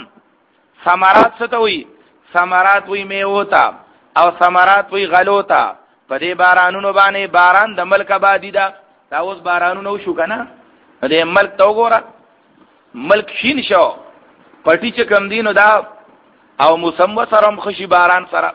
ثمرات څه ته وی ثمرات وی میوه تا او ثمرات وی غلوتا په دې بارانونو باندې باران د ملک آبادی دا دا اوس بارانونو شو کنه دې ملک تو ګوره ملک شین شو پټی چې کم دینو دا او مسمو سره مخشي باران سره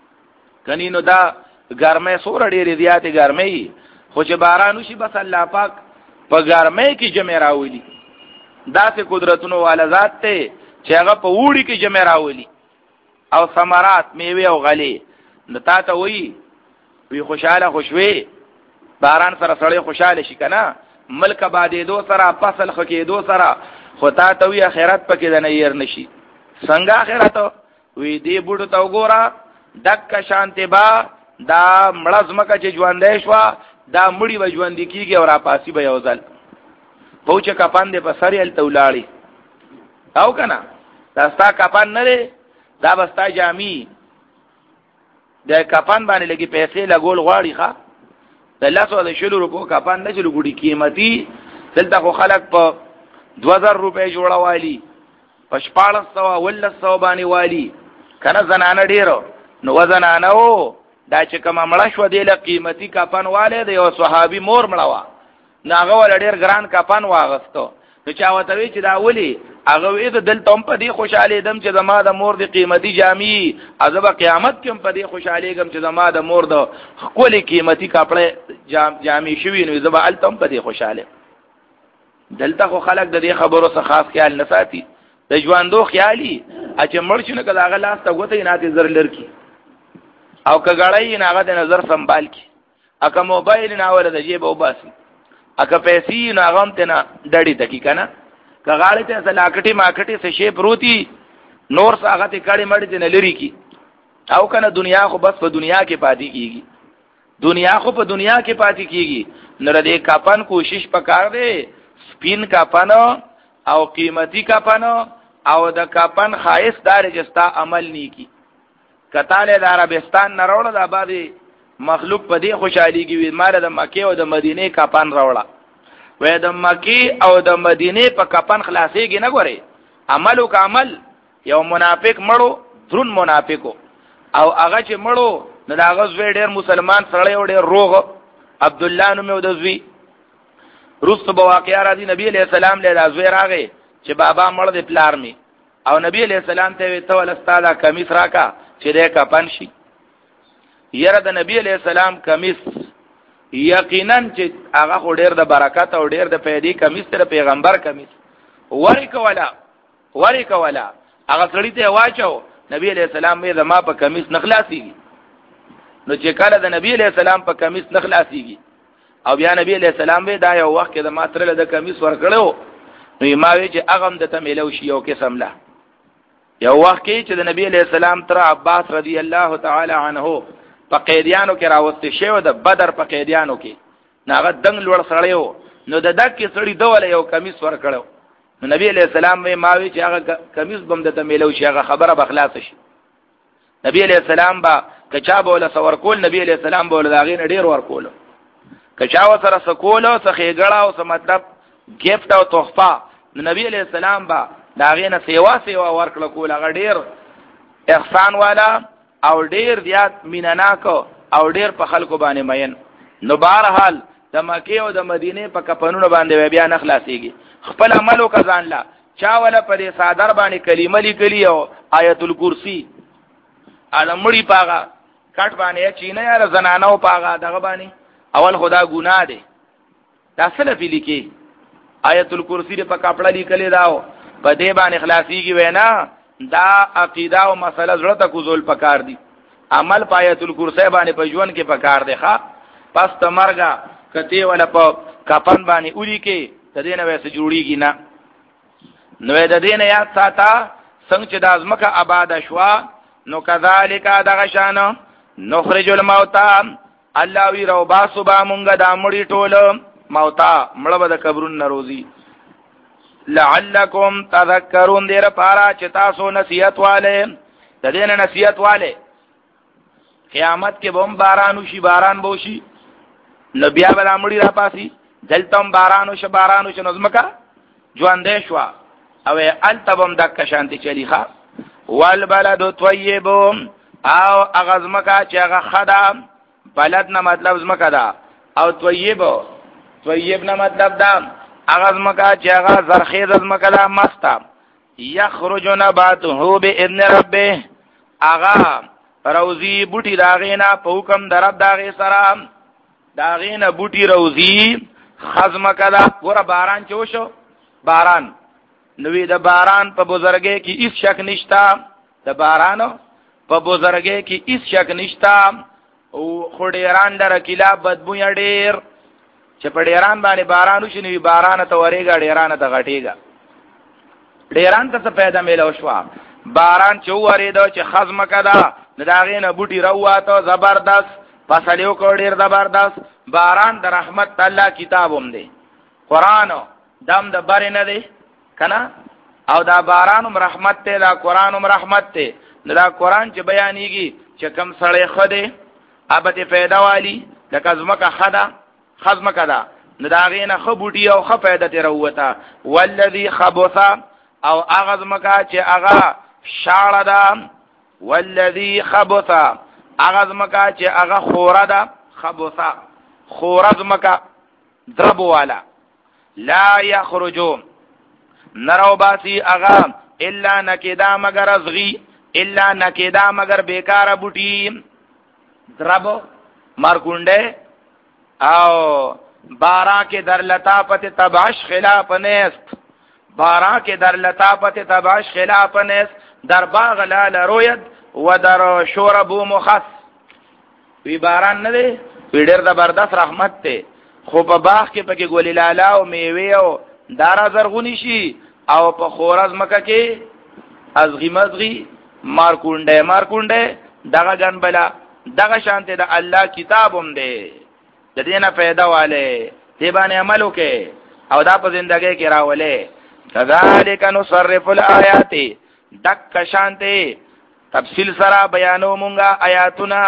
کني نو دا ګرمه سور ډېرې زیاتې ګرمه خو چې باران وشي بس الله پاک په ګرمه کې جمع راولي دا څه قدرتونو والا ذات ته چې هغه په وړي کې جمع راولي او ثمرات میوه او غلي نو تا ته وی وی خوشاله خوشوي باران سره سړی خوشاله شي کنه ملک باندې دو سره فصل خکې دو سره خو تا ته وی اخرت پکې د نه ير نشي څنګه اخرت وی دی بوډو تا وګوره دک شانته با دا مړزمکه چې ژوندې شو دا مړی و ژوند کیږي او را پاسي به یو ځل پوهچه کپان دې په سری ال تولاړي او کنه دا ستا کپان نه دی دا بستا جامي د کپان باندې لګي پیسې لګول غواړي ښا د لاسو د شلو روپو کپان نه چلو ګډي قیمتي دلته خو خلک په دو هزار روپے جوړوالي په شپاړس سوه ولس سوه باندې والی کنه زنانه ډیرو نو وزنانه وو دا چې کوم مړه شو دی له قیمتي کپن والے دی او صحابي مور مړوا ناغه ول ډیر ګران کپن واغستو نو چا وته وی چې دا ولي هغه وی د دل تم په دی خوشاله دم چې زما د مور د قیمتي جامي عذاب قیامت کې په دی خوشاله گم چې زما د مور د خولي قیمتي کپڑے جام جامي شوی نو زما ال تم په دی خوشاله دلته خو خلک د دې خبرو څخه خاص خیال نه ساتي د ژوندو خیالي چې مرشنه کله هغه لاس ته غوته نه دي زر لرکی او کګړای نه هغه د نظر سنبال کی اګه موبایل نه ول د جیب او باسي اکه پیسې نه غم ته نه ډډی تکی کنه که غاړه ته سلاکټي ماکټي څه شی پروتي نور ساغه ته کړي مړ دي نه لري کی او کنه دنیا خو بس په دنیا کې پاتې کیږي دنیا خو په دنیا کې پاتې کیږي نور دې کپن کوشش پکار دی سپین کپن او قیمتي کپن او د کپن خایس دار جستا عمل نی کی کتاله د عربستان نه راوړل د آبادی مخلوق په دې خوشحالي کې وي مال د مکه او د مدینه کپن راوړل وې د مکه او د مدینه په کپن خلاصيږي نه غوري عملو کا عمل یو منافق مړو درون منافقو او هغه چې مړو نو دا غزوی ډیر مسلمان سره یو ډیر روغ عبد الله نوم یو د زوی رست په واقعیا راځي نبی علیہ السلام له ازوی راغی چې بابا مړ د پلار می او نبی علیہ السلام ته ته ول استاد کمیس راکا چې دې کا پنشي یره د نبی علیہ السلام کمیس یقینا چې هغه ډیر د برکات او ډیر د فائدې کمیس تر پیغمبر کمیس وری کولا وری کولا هغه سړی ته واچو نبی علیہ السلام یې زما په کمیس نخلاصيږي نو چې کله د نبی علیہ السلام په کمیس نخلاصيږي او بیا نبی علیہ السلام به دا یو وخت کې د ماتره د کمیس ورکړو نو ما وی چې اغم د تملو شی یو قسم له یو وخت کې چې د نبی علیہ السلام تر عباس رضی الله تعالی عنہ په قیدیانو کې راوستي شو د بدر په قیدیانو کې ناغه دنګ لوړ سړیو نو د دک سړی دوله یو کمیس ورکړو نو نبی علیہ السلام وی ما وی چې هغه کمیس بم د تملو شي هغه خبره بخلاص شي نبی علیہ السلام با کچا بوله سور کول نبی علیہ السلام بوله داغین ډیر ور کول کچا وسره سکول او سخېګړه او څه مطلب گیفت او تحفه نبی علیہ السلام با داغین سیوا سیوا ورکړه کول هغه ډیر احسان والا او ډیر زیات مینناک او ډیر په خلکو باندې مین نو بهرحال د مکه او د مدینه په کپنونو باندې بیا نه خلاصيږي خپل عملو کزان لا چا ولا پر صادر باندې کلمه لیکلی او آیت الکرسی علمړی پاغا کټ باندې چینه یا زنانو پاغا دغه باندې اول خدا ګناه دی دا سره فی لیکي آیت الکرسی په کپڑا لیکلی داو په دې باندې خلاصيږي وینا دا عقیده او مسله زړه ته کوزول پکار دی عمل په آیت الکرسی باندې په ژوند کې پکار دی ښا پس تمرګه کته ولا په کپن باندې اوري کې تدې نه وسه جوړیږي نه نو د دې نه یاد ساته څنګه چې د ازمکه آباد شوا نو کذالک دغه شان نخرج الموتى الله وی رو با صبح مونږه د مړی ټوله موتا مړه به د قبرون نروزی لعلکم تذکرون دیر پارا چې تاسو نصیحت والے د دې نه نصیحت والے قیامت کې بم باران وشي باران بوشي نو بیا به مړی را پاسي دلتم باران وش باران وش نظمکا ژوندې شو او التبم دک شانتی چلی ښا والبلد طیب او اغزمکا چې هغه خدام بلد نه مطلب زمکا دا او طیب طیب نه مطلب دا اغزمکا چې هغه زرخیز زمکا دا مستا یخرج نباته باذن ربه اغا روزی بوټی داغینا په حکم درب داغی سره داغینا بوټی روزی خزمکا دا ګور باران چوشو باران نوې د باران په بزرګي کې هیڅ شک نشتا د بارانو په بزرګي کې هیڅ شک نشتا او خډيران در کلا بدبو ډېر چې په ډېران باندې باران وشي باران ته ورېګا ډېران ته غټېګا ډېران ته څه پیدا ملو شو باران چې ورېدو چې خزم کدا داغې نه بوټي راواته زبردست فصلیو کو ډېر زبردست باران د رحمت الله کتابوم دی قران دم د بر نه دی کنا او دا بارانم رحمت ته دا قرانم رحمت ته دا قران چې بیانېږي چې کم سړی خده ابته پیدا والی د کزمکه خدا خزمکه دا نداغې نه خبوټي او خ پیدا ته وروته والذي خبث او اغزمکه چې اغا شاړه دا والذي خبث اغزمکه چې اغا خوره دا خبث خورزمکه ضرب والا لا يخرجون نرو باسی اغا الا نکدا مگر ازغی الا نکدا مگر بیکار بوٹی ضرب مارکونڈے او بارا کے در لطافت تباش خلاف نیست بارا کے در لطافت تباش خلاف نیست در باغ لال روید و در شوربو مخص وی باران نه دی وی ډیر زبردست رحمت ته خو په باغ کې پکې ګل لاله او میوه او دارا زرغونی شي او په خورز مکه کې ازغی مزغی مارکونډه مارکونډه دغه ګن بلا دغه شانته د الله کتابوم دی د دې نه फायदा والے دی باندې عمل وکي او دا په ژوندۍ کې راولې کذالک نصرف الآیات دک شانته تفصیل سره بیانو مونږه آیاتنا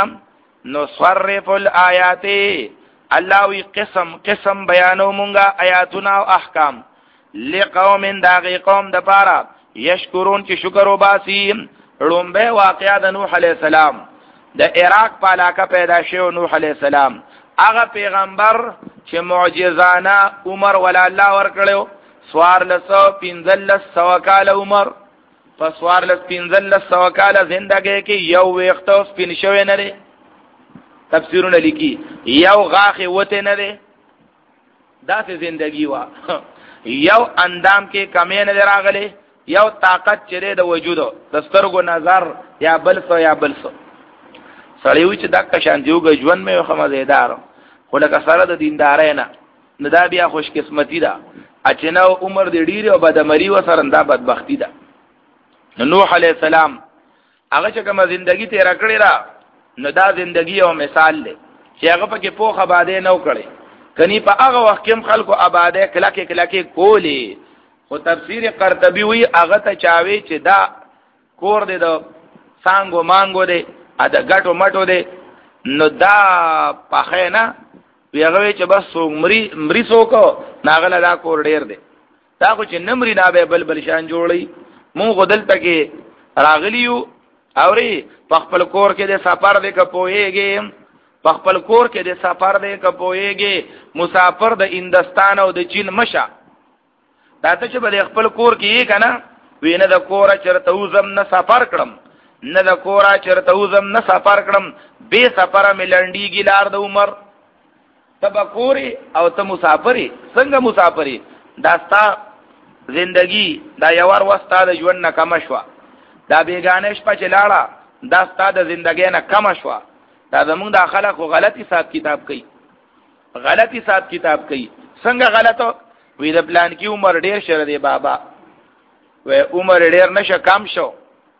نصرف الآیات الله وی قسم قسم بیانو مونږه آیاتنا او احکام لقوم داغی قوم د پاره یشکرون چې شکر وباسي لومبه واقعا د نوح علی السلام د عراق په علاقه پیدا شو نوح علی السلام هغه پیغمبر چې معجزانه عمر ولا الله ور کړو سوار لسو پینځل سو کال عمر په سوار لس پینځل سو کال ژوندګي کې یو وخت اوس پین شوی نه لري تفسیرونه لیکي یو غاخه وته نه لري داسې ژوندګي وا یو اندام کې کمی نه راغلي یو طاقت چره د وجود د سترګو نظر یا بل څه یا بل څه سړی و چې دک شان دیوګ ژوند مې خو مزیدار خو لکه سره د دیندارای نه نه دا بیا خوش قسمتی ده اچنه عمر دې ډیر او بدمری و سره دا بدبختی ده نوح علی السلام هغه چې کوم ژوندۍ تیر کړی را نو دا ژوندۍ یو مثال دی چې هغه پکې پوخه باندې نو کړی کني په هغه وخت کې خلکو آباده کلکه کلکه کولی خو تفسیر قرطبی وی هغه ته چاوي چې دا کور دی د سانګو مانګو دی ا د غټو مټو دی نو دا پخې نه ویغه چې بس مری مری سوکو ناغله دا کور ډیر دی دا خو چې نمری نه به بل بل شان جوړی مون غدل تکي راغلیو اوري خپل کور کې د سفر د کپويږي خپل کور کې د سفر د کپويږي مسافر د هندستان او د چین مشا دا ته چې بل خپل کور کې کنه وینه د کور چرته وزم نه سفر کړم نه د کور چرته وزم نه سفر کړم به سفر ملنډیږي لار د عمر تبا کوری او ته مسافری څنګه مسافری داستا زندگی دا یوار وستا د ژوند نه کم شو دا بیگانش په چلاړه داستا د زندګۍ نه کم شو دا زمونږ د خلکو غلطی حساب کتاب کوي غلطی حساب کتاب کوي څنګه غلطو وی د پلان کې عمر ډیر شر دی بابا و عمر ډیر نشه کم شو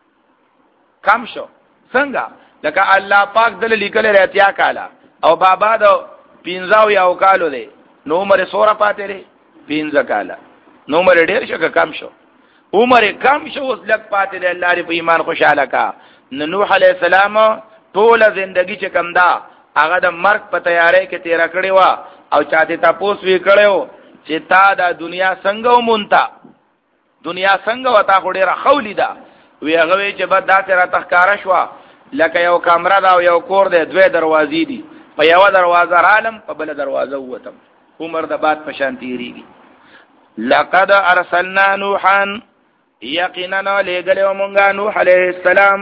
کم شو څنګه لکه الله پاک دل لیکل راتیا کاله او بابا د پینځاو یو کالو دی نو عمر سوره پاتې دی پینځه کاله نو عمر ډیر شو کم شو عمر کم شو اوس لک پاتې دی الله دې په ایمان خوشاله کا نوح علی السلام ټول ژوندۍ چې کم دا هغه د مرګ په تیاری کې تیر کړی و او چاته تاسو وی کړو چې تا دا دنیا څنګه ومونتا دنیا څنګه وتا خو ډیره خولی ده وی هغه چې بد داسې را تخکاره شو لکه یو کمره دا او یو کور دی دوه دروازې دي په یو دروازه عالم په بل دروازه وتم عمر د باد په شان تیریږي لقد ارسلنا نوحا یقینا لګلې مونږه نوح علیه السلام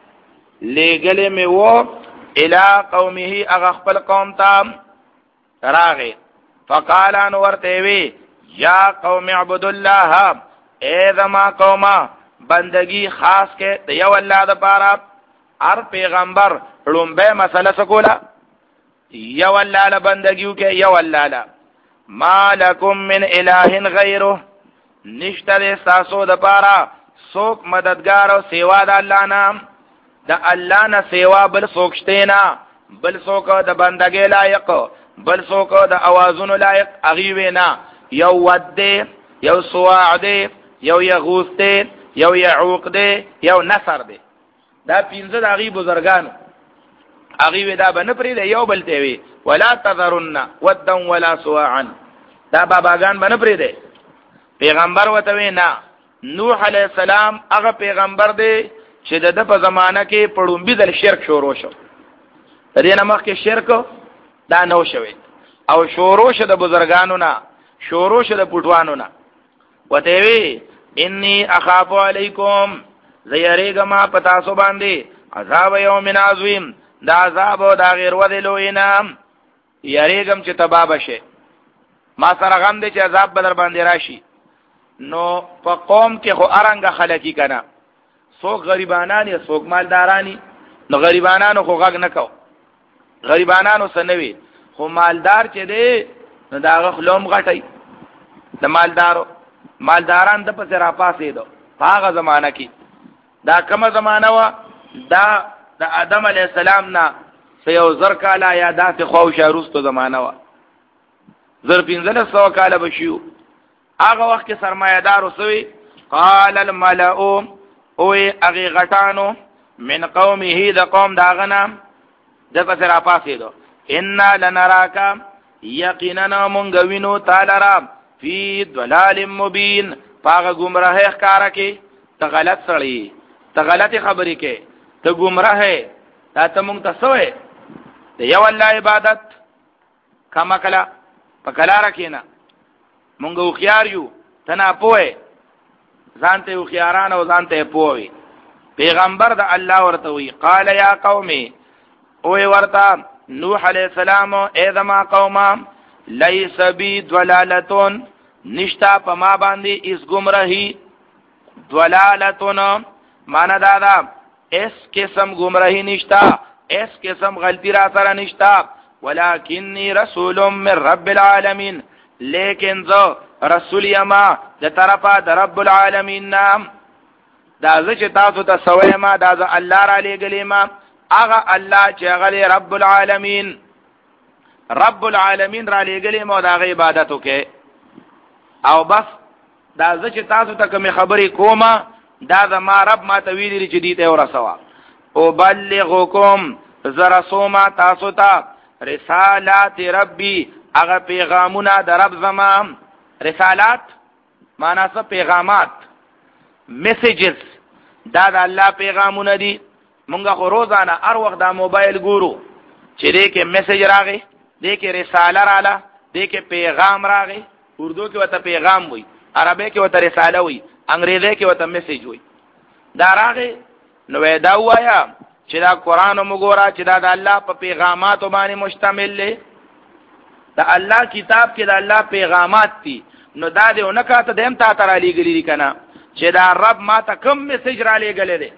لګلې مې وو الى قومه اغه خپل قوم ته راغی فقال ان ورته وی یا قوم اعبدوا الله اے زما قومه بندگی خاص کې یو الله د پاره هر پیغمبر لومبه مسله سکولا یو الله له بندگیو کې یو الله له ما لکم من اله غیره نشته تاسو د پاره څوک مددگار او سیوا د الله نام د الله نه سیوا بل څوک شته نه بل څوک د بندګۍ لایق بل څوک د اوازونو لایق اغي وینا یو ود یو سواع یو یغوث یو یعوق دی یو نصر دی دا پینځه د اغي بزرګانو اغي ودا بن پرې دی یو بل ته وی ولا تذرن ودا ولا سواعا دا باباګان بن پرې دی پیغمبر وته وینا نوح علی السلام هغه پیغمبر دی چې د په زمانہ کې پړومبي د شرک شروع شو دې نه مخکې شرک دا نو شوی او شروع شو د بزرګانو نه شروع شو د پټوانو نه وته وی انی اخاف علیکم زیریګما پتا سو باندې عذاب یوم عظیم دا عذاب او دا غیر ودلو انام یریګم چې تبا بشه ما سره غم دي چې عذاب بدر باندې راشي نو په قوم کې خو ارنګ خلکی کنا څوک غریبانانی څوک مالدارانی نو غریبانانو خو غږ نکاو غریبانانو سنوي خو مالدار چې دی نو دا غخلوم غټي د مالدارو مالداران د پسې را پاسې دو هغه زمانہ کې دا کومه زمانہ وا دا د آدم علی السلام نه سيو زر کاله یا داسې خو شاروستو زمانہ وا زر پنځله سو کاله بشیو هغه وخت کې سرمایه‌دار وسوي قال الملأ او اغي غټانو من قومه د قوم داغنا د پسې را پاسې دو ان لنراک یقینا مونږ وینو تعالی را فی ضلال مبین پاغه گمراه ښکارا کې ته غلط سړی ته غلط خبرې کې ته گمراه تا ته مونږ ته سوې د یو الله عبادت کما کلا پکلا رکینا مونږ خو خيار یو تنا پوهه ځانته خو خياران او ځانته پوهه پیغمبر د الله ورته وی قال یا قومي او ورته نوح علیہ السلام اے دما قوما لیس بی ضلالتون نشتا پما باندې اس گمراهی ضلالتون معنا دادا اس قسم گمراهی نشتا اس قسم غلطی را سره نشتا ولکنی رسول من رب العالمین لیکن زو رسول یما د طرفه د رب العالمین نام دا چې تاسو ته سوې ما دا ز الله را لګلې ما هغه الله چې هغه رب العالمین رب العالمین را لګلې ما دا غي عبادت وکې او بس دا چې تاسو ته کوم خبرې کومه دا ز ما رب ما ته ویلې چې دې ته ورسوا او بلغکم زرسوما تاسو ته رسالات ربي هغه پیغامونه د رب زما رسالات معنا څه پیغامات میسیجز دا د الله پیغامونه دي مونږه خو روزانه هر وخت دا موبایل ګورو چې دې کې میسیج راغی دې کې رساله رااله دې کې پیغام راغی اردو کې وته پیغام وای عربی کې وته رساله وای انګریزي کې وته میسیج وای دا راغی نو دا وایا چې دا قران وګورا چې دا د الله په پیغامات باندې مشتمل دی دا الله کتاب کې دا الله پیغامات دي نو دا دې اونکه دیم تا تر علی ګلی کنه چې دا رب ما ته کوم میسج را لګلې ده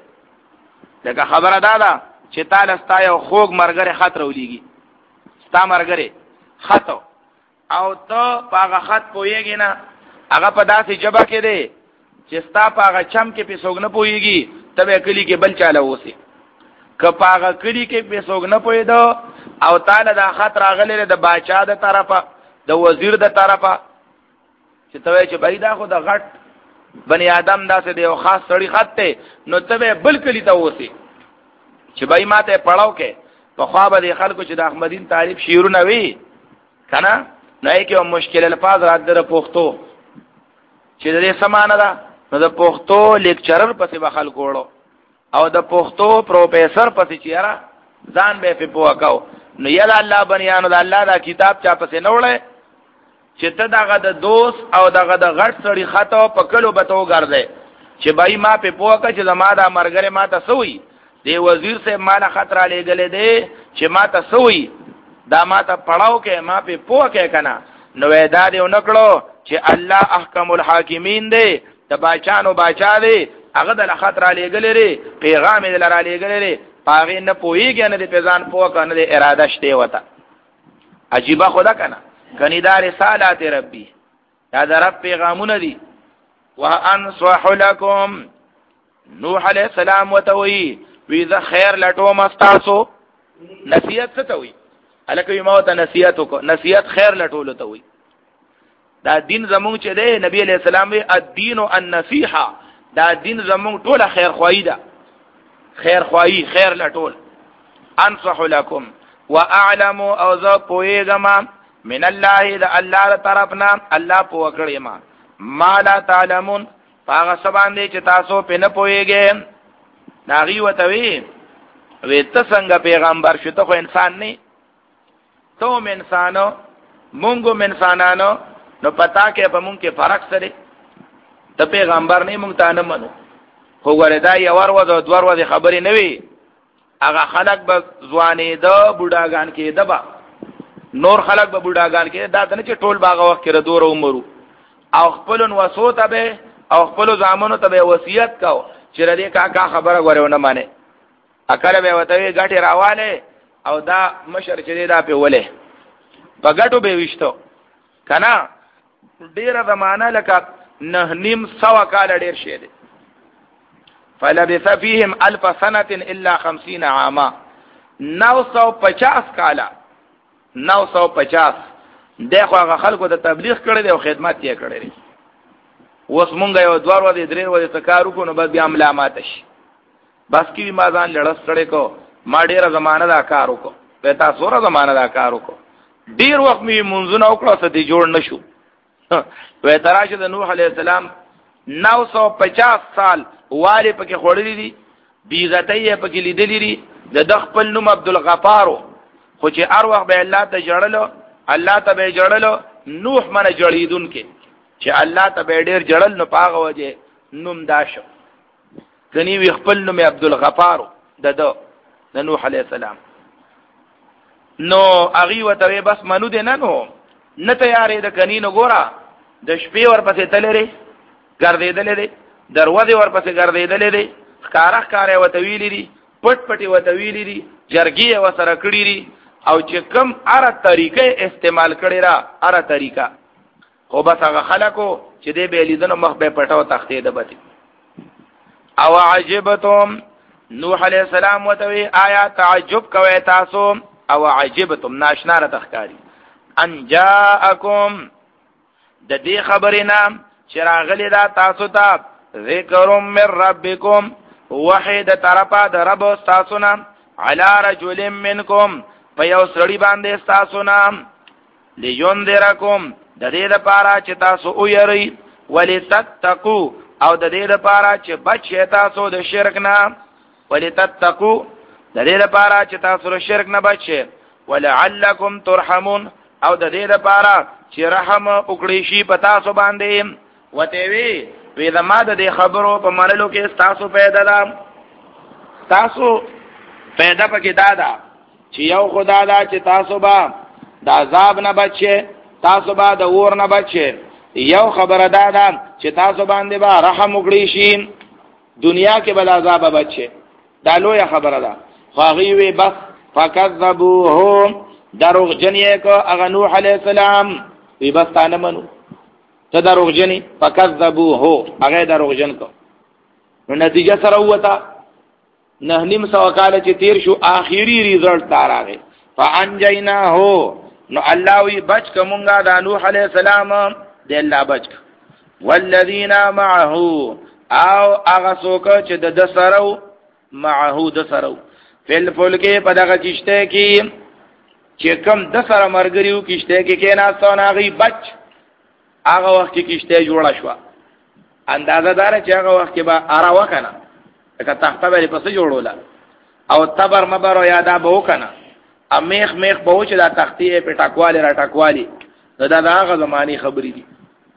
لکه خبره دا ده چې تعالی ستا یو خوګ مرګره خطر ولېږي ستا مرګره خط او ته پاغه خط پويږي نه هغه په داسې جبه کې ده چې ستا پاغه چم کې پیسوګ نه پويږي تبه کلی کې بل چاله وسی که پاغه کلی کې پیسوګ نه پويدو او تعالی دا خط راغله د باچا د طرفه د وزیر د طرفه چې ته چې بای دا خو د غټ بنی آدم داسې دی او خاص سړی خط ته نو ته بل کلی ته وسی چې بای ماته پړاو کې په خوا به خلکو چې د احمدین تعریف شیرونه وی کنه نه کې یو مشکل الفاظ راځره پښتو چې دې سمانه ده نو د پښتو لیکچرر پسې به خلکو وړو او د پښتو پروفیسور پسې چیرې ځان به په پوکاو نو یلا الله بنیانو د الله دا کتاب چا پسې نه وړي چې ته دغه د دوست او دغه د غټ سړي خطو په کلو به تو ګرځي چې بای ما په پوکا چې زما دا مرګره ما ته سوې دی وزیر سے مال خطر علی گله دی چې ما ته سوې دا ما ته پړاو کې ما په پوکا کنه نو دا دی نکړو چې الله احکم الحاکمین دی د باچانو باچا دی هغه د خطر علی گله لري پیغام یې لر علی گله لري پاغه نه پوېږي نه د پیزان پوکا نه د اراده شته وته عجیب خدا کنه کنی دا رسالات ربی یا دا رب پیغامونه دی وانصح لكم نوح علیہ السلام وتوی وی ذا خیر لټو مستاسو نصیحت څه توي الکه ما ته نصیحت کو نصیحت خیر لټول توي دا دین زمونږ چې دی نبی علیہ السلام وی الدین النصیحه دا دین زمونږ ټوله خیر خوای ده خیر خوای خیر لټول انصح لكم واعلم او ذا پویګما من الله اذا الله طرفنا الله پو کړی ما ما لا تعلمون هغه سبان دي چې تاسو په نه پويږئ ناغي وتوي وې ته څنګه پیغمبر شو ته خو انسان نه ته م انسانو مونږ انسانانو نو پتا کې په مونږ کې فرق سره ته پیغمبر نه مونږ ته نه منو خو وردا یو ور و دوه ور خبرې نه وي هغه خلک به ځوانې ده بوډاګان کې ده با نور خلق به بوډاګان کې دا نه چې ټول باغ وخت کې دور عمرو او خپل وسوته به او خپل زامنو ته به وصیت کاو چې ردی کا کا خبره غوړونه مانه اکل به وته غټي راواله او دا مشر چې دا په وله په غټو به وشتو کنا ډیره زمانہ لکه نه نیم سوا کال ډیر شه دي فلبث فيهم الف سنه الا خمسين عاما نو سو پچاس کالا نو سو پچاس دغه هغه خلکو د تبلیغ کړي او خدمت یې کړي اوس مونږ یو دوار ودی درې ودی تکارو کو نو بس بیا ملامت شي بس کی ما ځان لړس کړي کو ما ډیره زمانہ دا کارو کو په تاسو را زمانہ دا کارو کو ډیر وخت می منځونه وکړه څه دی جوړ نشو وې تراشه د نوح علی السلام نو سو پچاس سال والی پکې خورلې دي بیزتای پکې لیدلې دي د خپل نوم عبد الغفار خو چې هر وخت به الله ته جړلو الله ته به جړلو نوح من جړیدون کې چې الله ته به ډیر جړل نو پاغه وجه نوم داشو کني وی خپل نوم عبد الغفار د د نوح علی السلام نو اغي وته بس منو دې نه نو نه تیارې د کني نو ګورا د شپې ورپسې تللې ګرځېدلې دي دروازه ورپسې ګرځېدلې دي ښکارا ښکارا وته ویلې دي پټ پټي وته ویلې دي جرګي وسره کړې دي او چې کم اره طریقې استعمال کړي را اره طریقہ خو بس هغه خلکو چې دې به لیدنه مخ به پټاو تختې ده بتی او عجبتم نوح علیہ السلام وتوی آیا تعجب کوي تاسو او عجبتم ناشنا را تخکاری ان جاءکم د دې خبرینا چې راغلی دا تاسو ته ذکر من ربکم وحید طرفا د رب تاسو نه علی رجل منکم په یو سړي باندې تاسو نه لینذرکم د دې لپاره چې تاسو ویری ولتتقوا او د دې لپاره چې بچی تاسو د شرک نه ولتتقوا د دې لپاره چې تاسو د شرک نه بچی ولعلکم ترحمون او د دې لپاره چې رحم وکړي شي په تاسو باندې وته وی وی زما د خبرو په منلو کې تاسو پیدا ده تاسو پیدا پکې دادا چې یو خدا دا چې تاسو با د عذاب نه بچي تاسو با د اور نه بچي یو خبره دادا چې تاسو باندې با رحم وکړي شي دنیا کې بل عذاب بچي دا لوی خبره ده خو هغه وی بس فکذبوهم دروغ جنې کو اغه نوح علی السلام وی بس تا نه منو ته دروغ جنې فکذبوه هغه دروغ جن کو نو نتیجه سره وته نه نیم سو کال چې تیر شو آخري ریزلټ تاراغه فانجیناه نو الله وی بچ کومګه د نوح علی السلام د الله بچ والذین معه او هغه څوک چې د سرو معه د سرو فل فلکه په دغه کشته کې چې کم د سره مرګریو کشته کې کې ناستو ناغي بچ هغه وخت کې کشته جوړه شو اندازه دار چې هغه وخت کې به ارا وکنه که تخته به پس جوړول او تبر مبر او یادا به وکنه امیخ میخ به چې دا تختې په ټاکواله را ټاکوالی دا دا هغه زمانی خبرې دي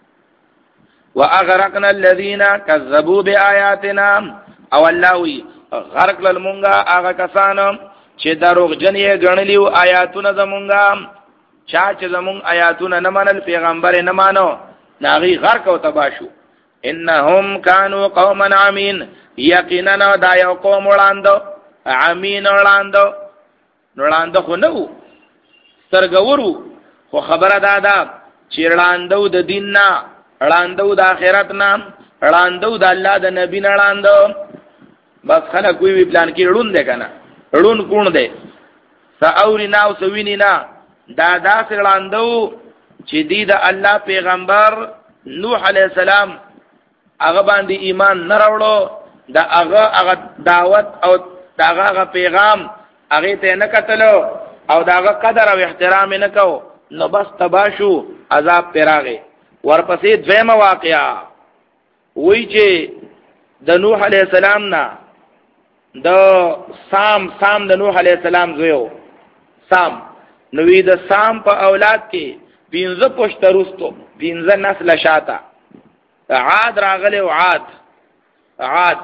واغرقنا الذين كذبوا بآياتنا او الله وی غرق للمونگا هغه کسانو چې دروغ جنې غنلیو آیاتونه زمونږه چا چې زمونږ آیاتونه نه منل پیغمبر نه مانو ناغي غرق او تباشو انهم كانوا قوما عمين یقینا دا یو قوم وړاندو عمين وړاندو وړاندو خو نو سرګورو خو خبره دادا چې وړاندو د دین نه وړاندو د آخرت نه وړاندو د الله د نبی نه وړاندو بس خلک وی پلان کې ړون دی کنه ړون کون دی ساوري ناو سوینی نا دا داس وړاندو چې دی د الله پیغمبر نوح علی السلام هغه باندې ایمان نه راوړو دا هغه هغه دعوت او دا هغه پیغام هغه ته نه کتلو او دا هغه قدر او احترام نه کو نو بس تباشو عذاب پیراغه ورپسې دویمه واقعا وی چې د نوح علی السلام نه د سام سام د نوح علی السلام زویو سام نوې د سام په اولاد کې پینځه پښته رستو پینځه نسل شاته عاد راغله او عاد عاد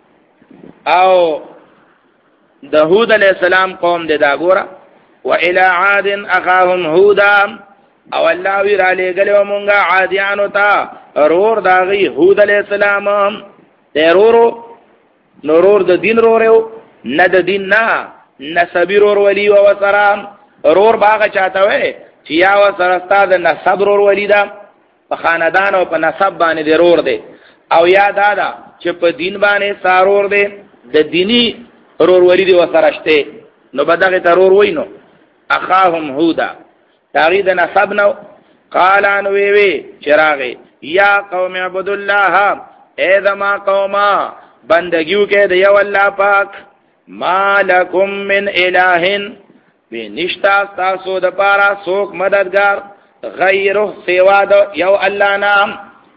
او د هود علی السلام قوم د دا ګوره و الى عاد اخاهم هودا او الله وی را لګلو مونږه عادیانو ته رور داغي هود علی السلام ترورو نورور د دین رورو نه د دین نه نسبی رور ولی او وسرام رور باغ چاته وې چې یا وسره ستا د نسب رور ولیدا په خاندان او په نسب باندې ضرور دی او یا دا دا چې په دین باندې سارور دی د دینی رور ولیدي وسره شته نو بدغه ترور وینو اخاهم هودا تاغید نسب نو قال ان وی وی چراغه یا قوم عبد الله اے زما قوما بندگیو کې دی الله پاک مالکم من الہن وی نشتا تاسو د پارا سوک مددگار غیره سوا د یو الله نام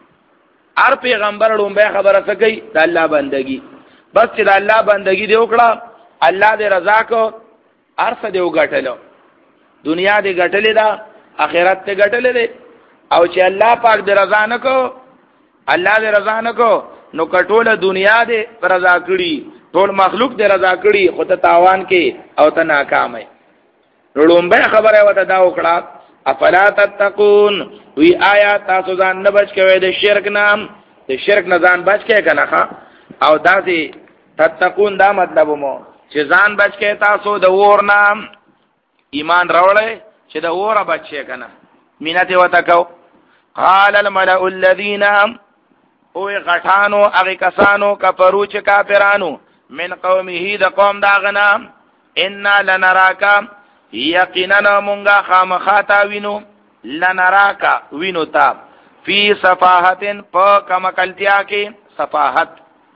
هر پیغمبر لومبه خبره سکی د الله بندگی بس چې د الله بندگی دی وکړه الله دې رضا کو ارث دې وګټلو دنیا دې ګټلې ده آخرت دې ګټلې ده او چې الله پاک دې رضا نکو الله دې رضا نکو نو کټوله دنیا دې رضا کړي ټول مخلوق دې رضا کړي خو ته تاوان کې او ته ناکام یې لومبه خبره وته دا وکړه افلا تتقون وی آیا تاسو ځان نه بچ کوئ د شرک نام د شرک نه ځان بچ کې کنه او داسې تتقون دا مطلب مو چې ځان بچ کې تاسو د ور نام ایمان راوړې چې د وره بچ کې کنه مینته وته کو قال الملأ الذين او غټانو هغه کسانو کفرو چې کافرانو من قومه د قوم دا غنام ان لنراکا یقینا مونږه خامخاتا وینو لنراکا وینو تا فی صفاحتن په کمکلتیا کې صفاحت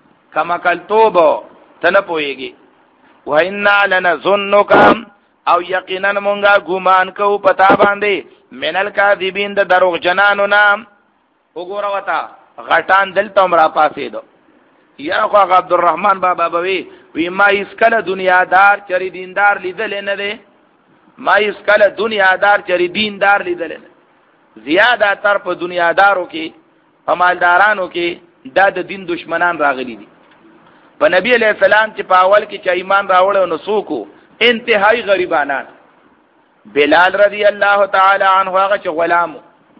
کمکلتوب تنه پويږي و ان لنظنک او یقینا مونږه ګمان کو پتا باندې منل کاذبین د دروغ جنانو نام وګوره وتا غټان دلته امرا پاسې دو یا خو عبد الرحمن بابا بوي وی ما اسکل دنیا دار چری دیندار لیدل نه دی ما اسکل دنیا دار چری دیندار لیدل نه زیاده تر په دنیا دارو کې مالدارانو کې د دین دشمنان راغلي دي په نبی علیہ السلام چې په اول کې چې ایمان راوړل نو سوکو انتهائی غریبانان بلال رضی الله تعالی عنہ هغه چې غلام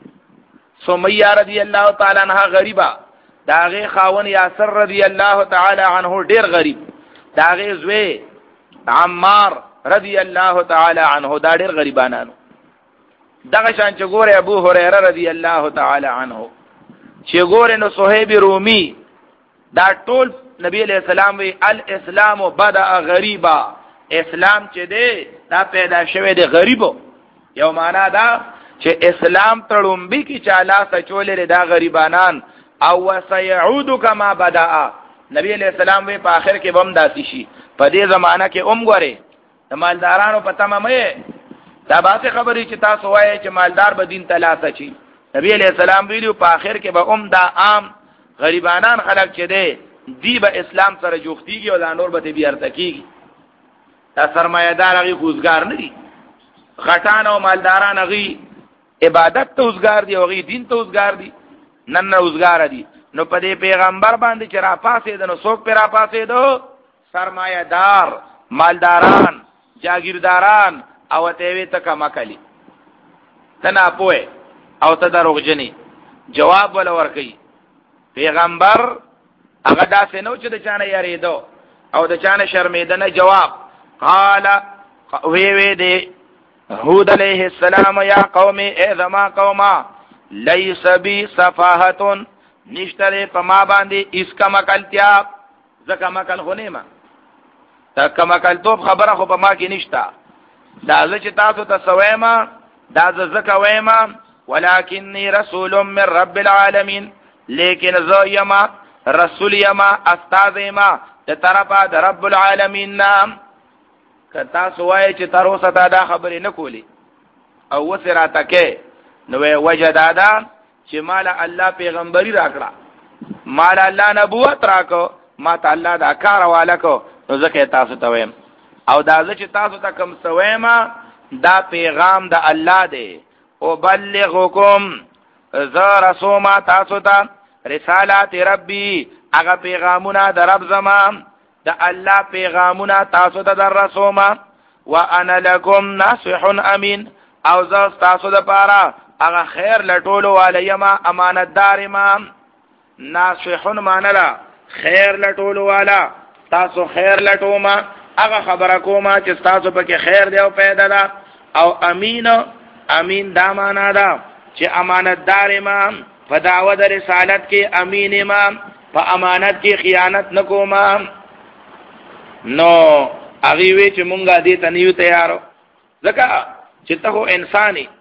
سمیہ رضی الله تعالی عنها غریبا داغه خاون یاسر رضی الله تعالی عنہ ډیر غریب داغه زوی عمار رضی الله تعالی عنہ دا ډیر غریبانانو دغه شان چې ګوره ابو هريره رضی الله تعالی عنہ چې ګوره نو صہیب رومی دا ټول نبی علیہ السلام وی الاسلام بدا غریبا اسلام چې دی دا پیدا شوه دی غریبو یو معنا دا چې اسلام تړومبي کی چاله سچولې دا غریبانان او وسيعود كما بدا نبی علیہ السلام وی په اخر کې بم داسي شي په دې زمانہ کې اوم غره د مالدارانو په تمامه دا باسه خبرې چې تاسو وایي چې مالدار به دین تلاسه شي نبی علیہ السلام ویلو په اخر کې به اوم دا عام غریبانان خلق چې دی دی به اسلام سره جوختيږي او دا نور به بیا ارتکیږي دا سرمایه‌دار هغه خوځګار نه دي غټان او مالداران هغه عبادت ته اوسګار دي او هغه دین ته اوسګار دي نن نه اوسګار دي نو په دې پیغمبر باندې چې را پاسې د نو څوک پر را پاسې دو سرمایه‌دار مالداران جاگیرداران او ته وی ته کما کلی تنا پوهه او ته دروغجنی جواب ول ورکي پیغمبر هغه داسې نو چې د چانه یریدو او د چانه شرمېدنه جواب قال وی وی دی هود علیہ السلام یا قوم اذما قوما لیس بی صفاحتن نشتره پا ما باندی اس کا مکلتیا زکا مکل خونی ما تا کمکل توب خبره خو پا ما کی نشتا دا زچ تاسو تسویما دا زکا ویما ولکنی رسول من رب العالمین لیکن زو یما رسول یما استاذ یما دا طرفا دا رب العالمین نام کتا سوای چې تر اوسه دا خبرې نه کولی او وسراته کې نو وجدادا چې مال الله پیغمبري راکړه مال الله نبوت راکو ما ته الله دا کار والکو نو ځکه تاسو ته ویم او دا چې تاسو ته کوم سویما دا پیغام د الله دی او بلغکم ز رسوما تاسو ته رسالات ربي هغه پیغامونه د رب زمان دا الله پیغامونه تاسو ته در رسومه وانا لكم ناصح امين او زه تاسو د پاره هغه خیر لټولو واليما امانتدار ما ناصح مانلا خیر لټولو والا تاسو خیر لټوما هغه خبره کومه چې تاسو پکې خیر دی او پیدا ده او امین امین دا معنا ده چې امانتدار امام په دعوه د رسالت کې امین امام په امانت کې خیانت نکوم. نو هغه وی چې مونږه دې ته نیو تیارو ځکه چې ته انساني